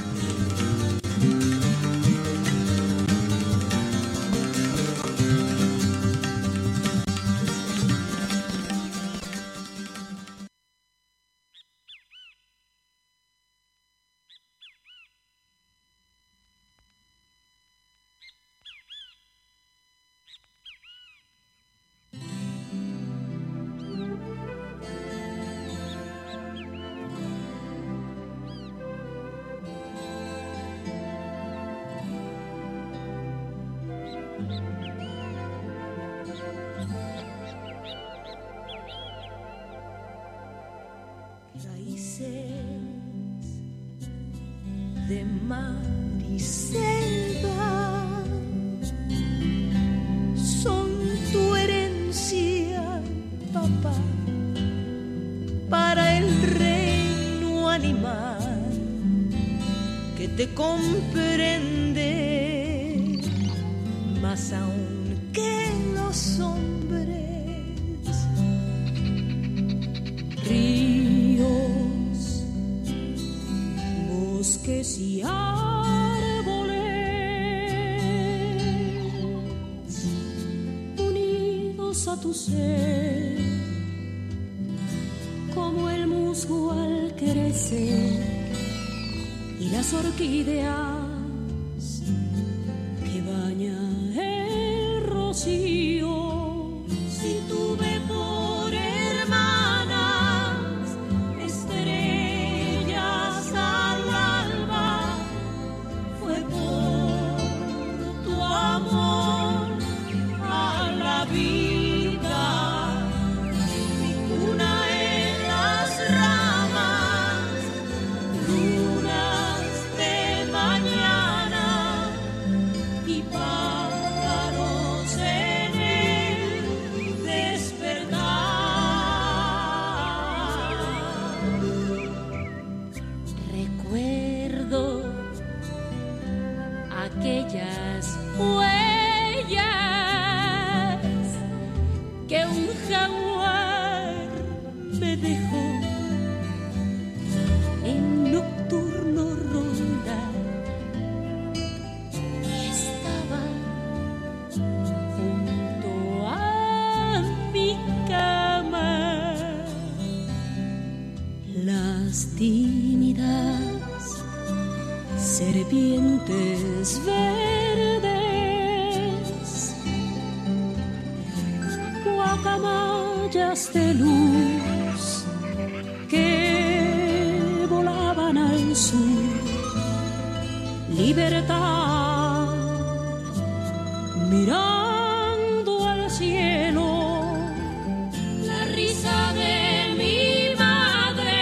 De mar y selva son tu herencia, papá, para el reino animal que te comprende más aún que los hombres. ríos, bosques y árboles unidos a tu ser, como el musgo al crecer y las orquídeas que baña el rocío. Si tuve por hermanas estrellas al alba, fue por tu amor a la vida. Mi cuna en las ramas, lunas de mañana y pájaros en el despertar. Recuerdo aquellas huellas que un jaguar me dejó en nocturno rondar, y estaba junto a mi cama. Las tímidas serpientes verdes, guacamayas de luz que volaban al sur. Libertad, mirando al cielo, la risa de mi madre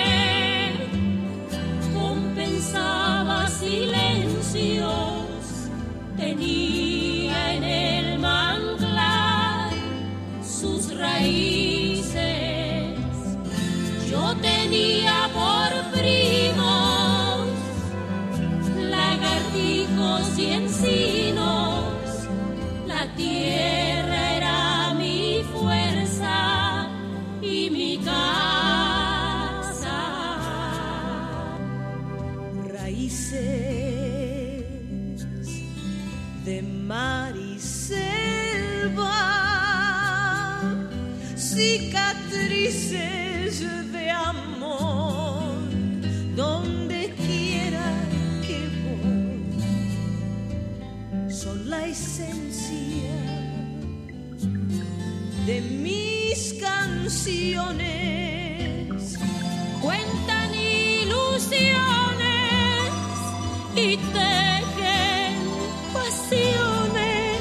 compensaba silencios. Tenía en el manglar sus raíces. Yo tenía por primos lagartijos y encinos. La tierra era mi fuerza y mi casa. Raíces de mar y selva, cicatrices de amor, donde quiera que voy, son la esencia de mis canciones. Cuentan ilusiones y tejen pasiones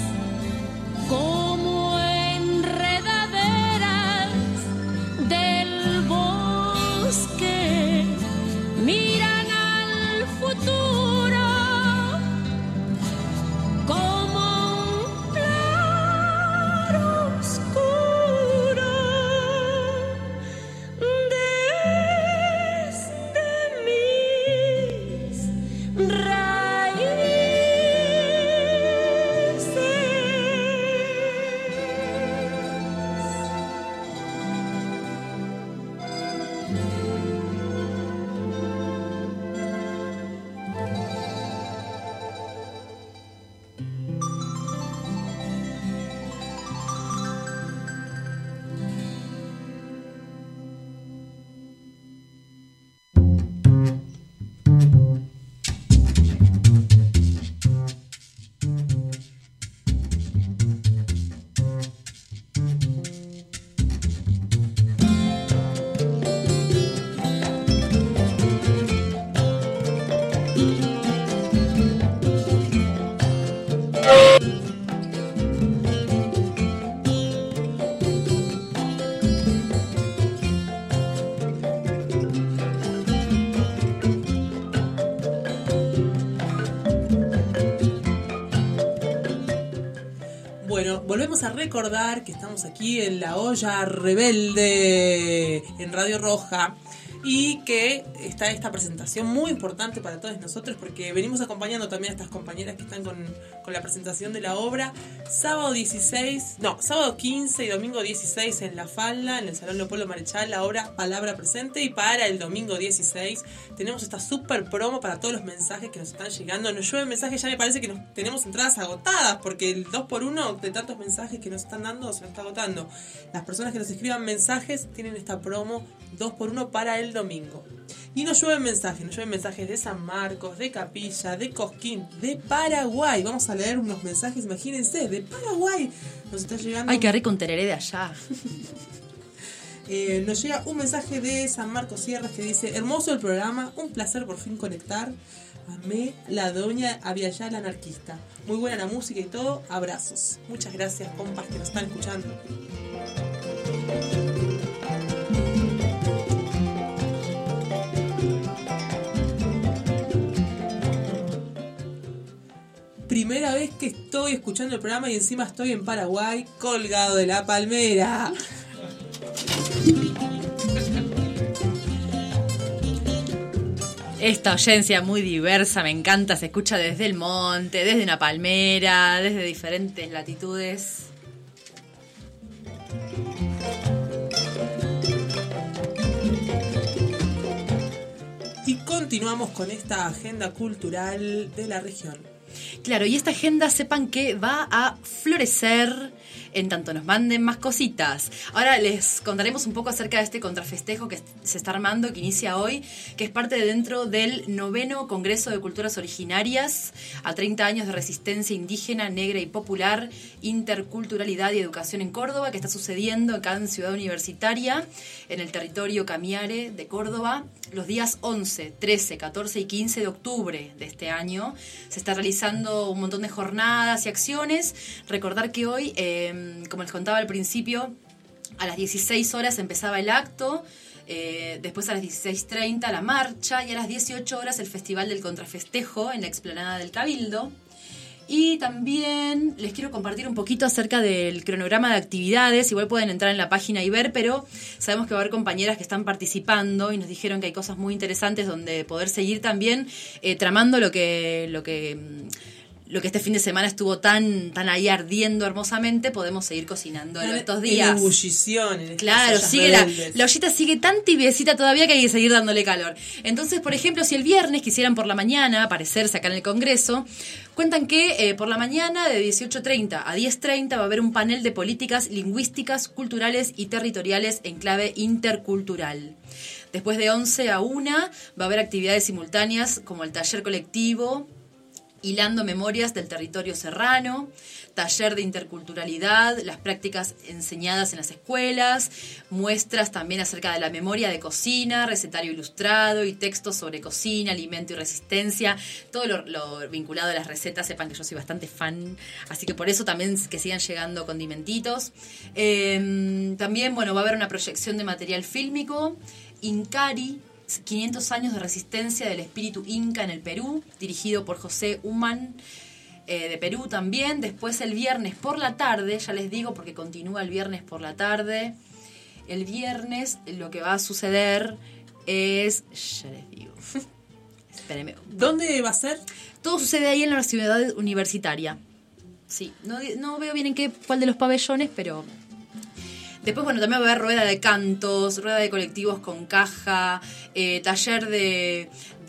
como enredaderas del bosque. Miran al futuro como un claro oscuro desde mis Bueno, volvemos a recordar que estamos aquí en La Olla Rebelde, en Radio Roja. y que está esta presentación muy importante para todos nosotros, porque venimos acompañando también a estas compañeras que están con la presentación de la obra sábado 15 y domingo 16 en La Falda, en el Salón Leopoldo Marechal, la obra Palabra Presente. Y para el domingo 16 tenemos esta super promo para todos los mensajes que nos están llegando. Nos llueven mensajes, ya me parece que tenemos entradas agotadas, porque el 2x1 de tantos mensajes que nos están dando se nos está agotando. Las personas que nos escriban mensajes tienen esta promo 2x1 para el domingo. Y nos llueven mensajes de San Marcos, de Capilla, de Cosquín, de Paraguay. Vamos a leer unos mensajes, imagínense, de Paraguay. Nos está llegando... Ay, qué rico un tereré de allá. Nos llega un mensaje de San Marcos Sierras que dice: hermoso el programa, un placer por fin conectar. Amé la doña Aviala anarquista. Muy buena la música y todo, abrazos. Muchas gracias, compas que nos están escuchando. Primera vez que estoy escuchando el programa y encima estoy en Paraguay, colgado de la palmera. Esta oyencia muy diversa, me encanta, se escucha desde el monte, desde una palmera, desde diferentes latitudes. Y continuamos con esta agenda cultural de la región. Claro, y esta agenda sepan que va a florecer en tanto nos manden más cositas. Ahora les contaremos un poco acerca de este contrafestejo que se está armando, que inicia hoy, que es parte de dentro del 9º Congreso de Culturas Originarias a 30 años de resistencia indígena, negra y popular, interculturalidad y educación en Córdoba, que está sucediendo acá en Ciudad Universitaria, en el territorio Camiare de Córdoba, los días 11, 13, 14 y 15 de octubre de este año. Se está realizando un montón de jornadas y acciones. Recordar que hoy, como les contaba al principio, a las 16 horas empezaba el acto, después a las 16:30 la marcha y a las 18 horas el Festival del Contrafestejo en la explanada del Cabildo. Y también les quiero compartir un poquito acerca del cronograma de actividades. Igual pueden entrar en la página y ver, pero sabemos que va a haber compañeras que están participando y nos dijeron que hay cosas muy interesantes donde poder seguir también tramando lo que este fin de semana estuvo tan ahí ardiendo hermosamente. Podemos seguir cocinando estos días. En ebullición. Claro, sigue la ollita sigue tan tibiecita todavía que hay que seguir dándole calor. Entonces, por ejemplo, si el viernes quisieran por la mañana aparecerse acá en el Congreso, cuentan que por la mañana de 18:30 a 10:30 va a haber un panel de políticas lingüísticas, culturales y territoriales en clave intercultural. Después de 11 a 1 va a haber actividades simultáneas como el taller colectivo Hilando Memorias del Territorio Serrano, taller de interculturalidad, las prácticas enseñadas en las escuelas, muestras también acerca de la memoria de cocina, recetario ilustrado y textos sobre cocina, alimento y resistencia, todo lo vinculado a las recetas. Sepan que yo soy bastante fan, así que por eso también que sigan llegando condimentitos. También, va a haber una proyección de material fílmico, Incari, 500 años de resistencia del espíritu inca en el Perú, dirigido por José Humán, de Perú también. Después el viernes por la tarde, ya les digo porque continúa el viernes por la tarde. El viernes lo que va a suceder es... Ya les digo. Espérenme. ¿Dónde va a ser? Todo sucede ahí en la Ciudad Universitaria. Sí, no veo bien cuál de los pabellones, pero... Después, también va a haber rueda de cantos, rueda de colectivos con caja, taller de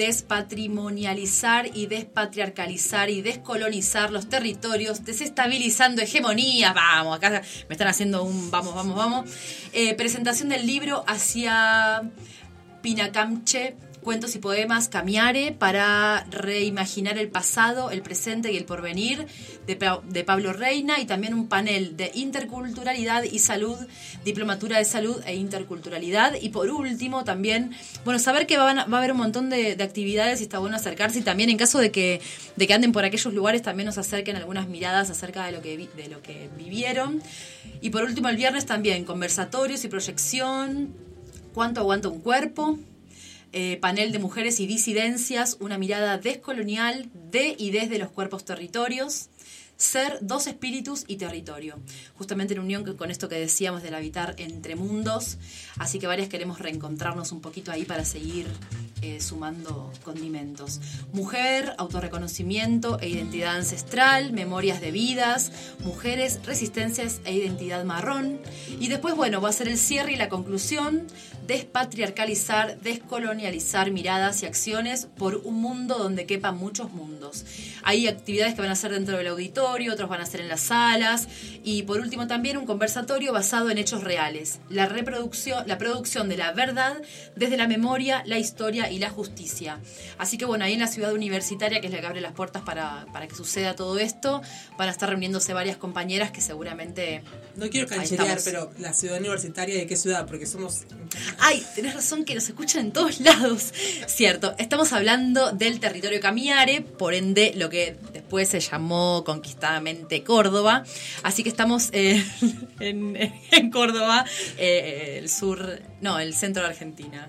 despatrimonializar y despatriarcalizar y descolonizar los territorios, desestabilizando hegemonías. Vamos, acá me están haciendo un vamos. Presentación del libro Hacia Pinacamche, cuentos y poemas Camiare para reimaginar el pasado, el presente y el porvenir, de Pablo Reina, y también un panel de interculturalidad y salud, diplomatura de salud e interculturalidad. Y por último también, saber que va a haber un montón de actividades y está bueno acercarse, y también en caso de que anden por aquellos lugares también nos acerquen algunas miradas acerca de lo que vivieron. Y por último el viernes también conversatorios y proyección, ¿Cuánto aguanta un cuerpo? Panel de mujeres y disidencias, una mirada descolonial de y desde los cuerpos territorios. ser dos espíritus y territorio. Justamente en unión con esto que decíamos del habitar entre mundos. Así que varias queremos reencontrarnos un poquito ahí para seguir sumando condimentos. Mujer, autorreconocimiento e identidad ancestral, memorias de vidas, mujeres, resistencias e identidad marrón. Y después, bueno, va a ser el cierre y la conclusión: despatriarcalizar, descolonializar miradas y acciones por un mundo donde quepan muchos mundos. Hay actividades que van a ser dentro del auditorio, otros van a ser en las salas, y por último también un conversatorio basado en hechos reales, la producción de la verdad desde la memoria, la historia y la justicia. Así que bueno, ahí en la ciudad universitaria, que es la que abre las puertas para que suceda todo esto, van a estar reuniéndose varias compañeras que seguramente... No quiero cancherear, pero la ciudad universitaria, ¿de qué ciudad? Porque somos... Ay, tenés razón que nos escuchan en todos lados. Cierto, estamos hablando del territorio Camiare, por ende lo que después se llamó conquistadamente Córdoba. Así que estamos en Córdoba, el centro de Argentina.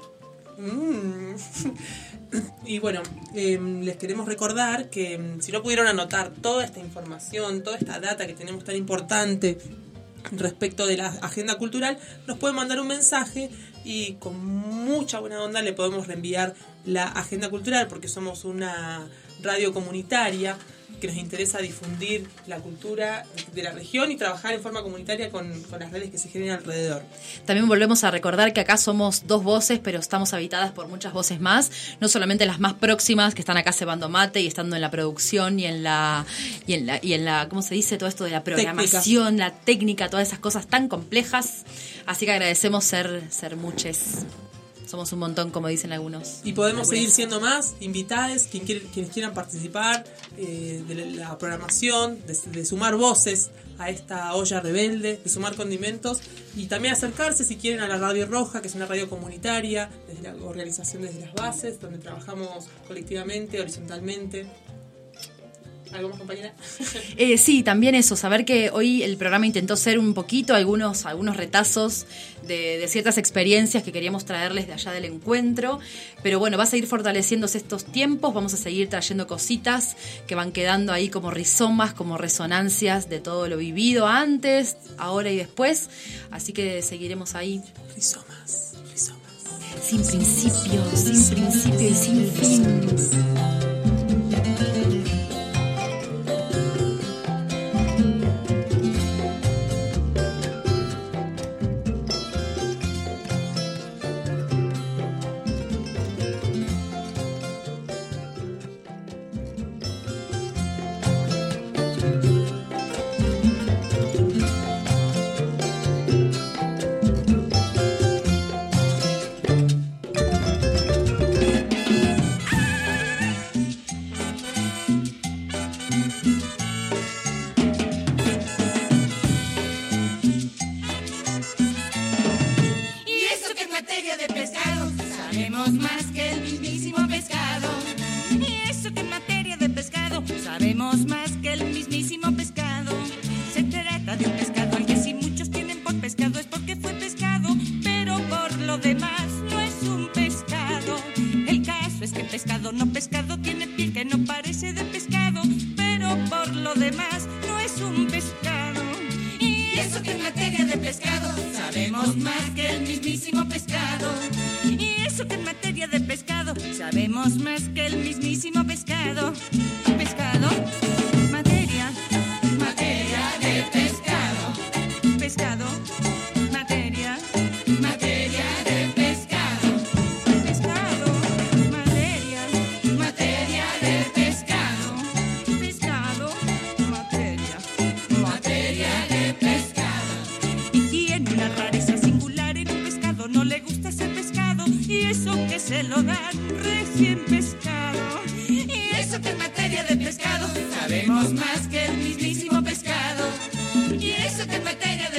Y bueno, les queremos recordar que si no pudieron anotar toda esta información, toda esta data que tenemos tan importante respecto de la agenda cultural, nos pueden mandar un mensaje y con mucha buena onda le podemos reenviar la agenda cultural, porque somos una radio comunitaria que nos interesa difundir la cultura de la región y trabajar en forma comunitaria con las redes que se generan alrededor. También volvemos a recordar que acá somos dos voces, pero estamos habitadas por muchas voces más, no solamente las más próximas que están acá cebando mate y estando en la producción y en la ¿cómo se dice? Todo esto de la programación, la técnica, todas esas cosas tan complejas. Así que agradecemos ser muches. Somos un montón, como dicen algunos. Y podemos seguir siendo más invitados, quienes quieran participar de la programación, de sumar voces a esta olla rebelde, de sumar condimentos y también acercarse, si quieren, a la Radio Roja, que es una radio comunitaria, desde la organización desde las bases, donde trabajamos colectivamente, horizontalmente. ¿Algo más, compañera? Sí, también eso, saber que hoy el programa intentó ser un poquito algunos retazos de ciertas experiencias que queríamos traerles de allá del encuentro, pero bueno, va a seguir fortaleciéndose estos tiempos, vamos a seguir trayendo cositas que van quedando ahí como rizomas, como resonancias de todo lo vivido antes, ahora y después, así que seguiremos ahí. Rizomas. Sin principio y sin fin. Sabemos más que el mismísimo pescado. Pescado, materia de pescado. Pescado, materia de pescado. Pescado, materia de pescado. Pescado, materia de pescado. Y tiene una rareza singular en un pescado, no le gusta ser pescado. Y eso que se lo dan recién pescado. Y eso que en materia de pescado sabemos más que el mismísimo pescado. Y eso que en materia de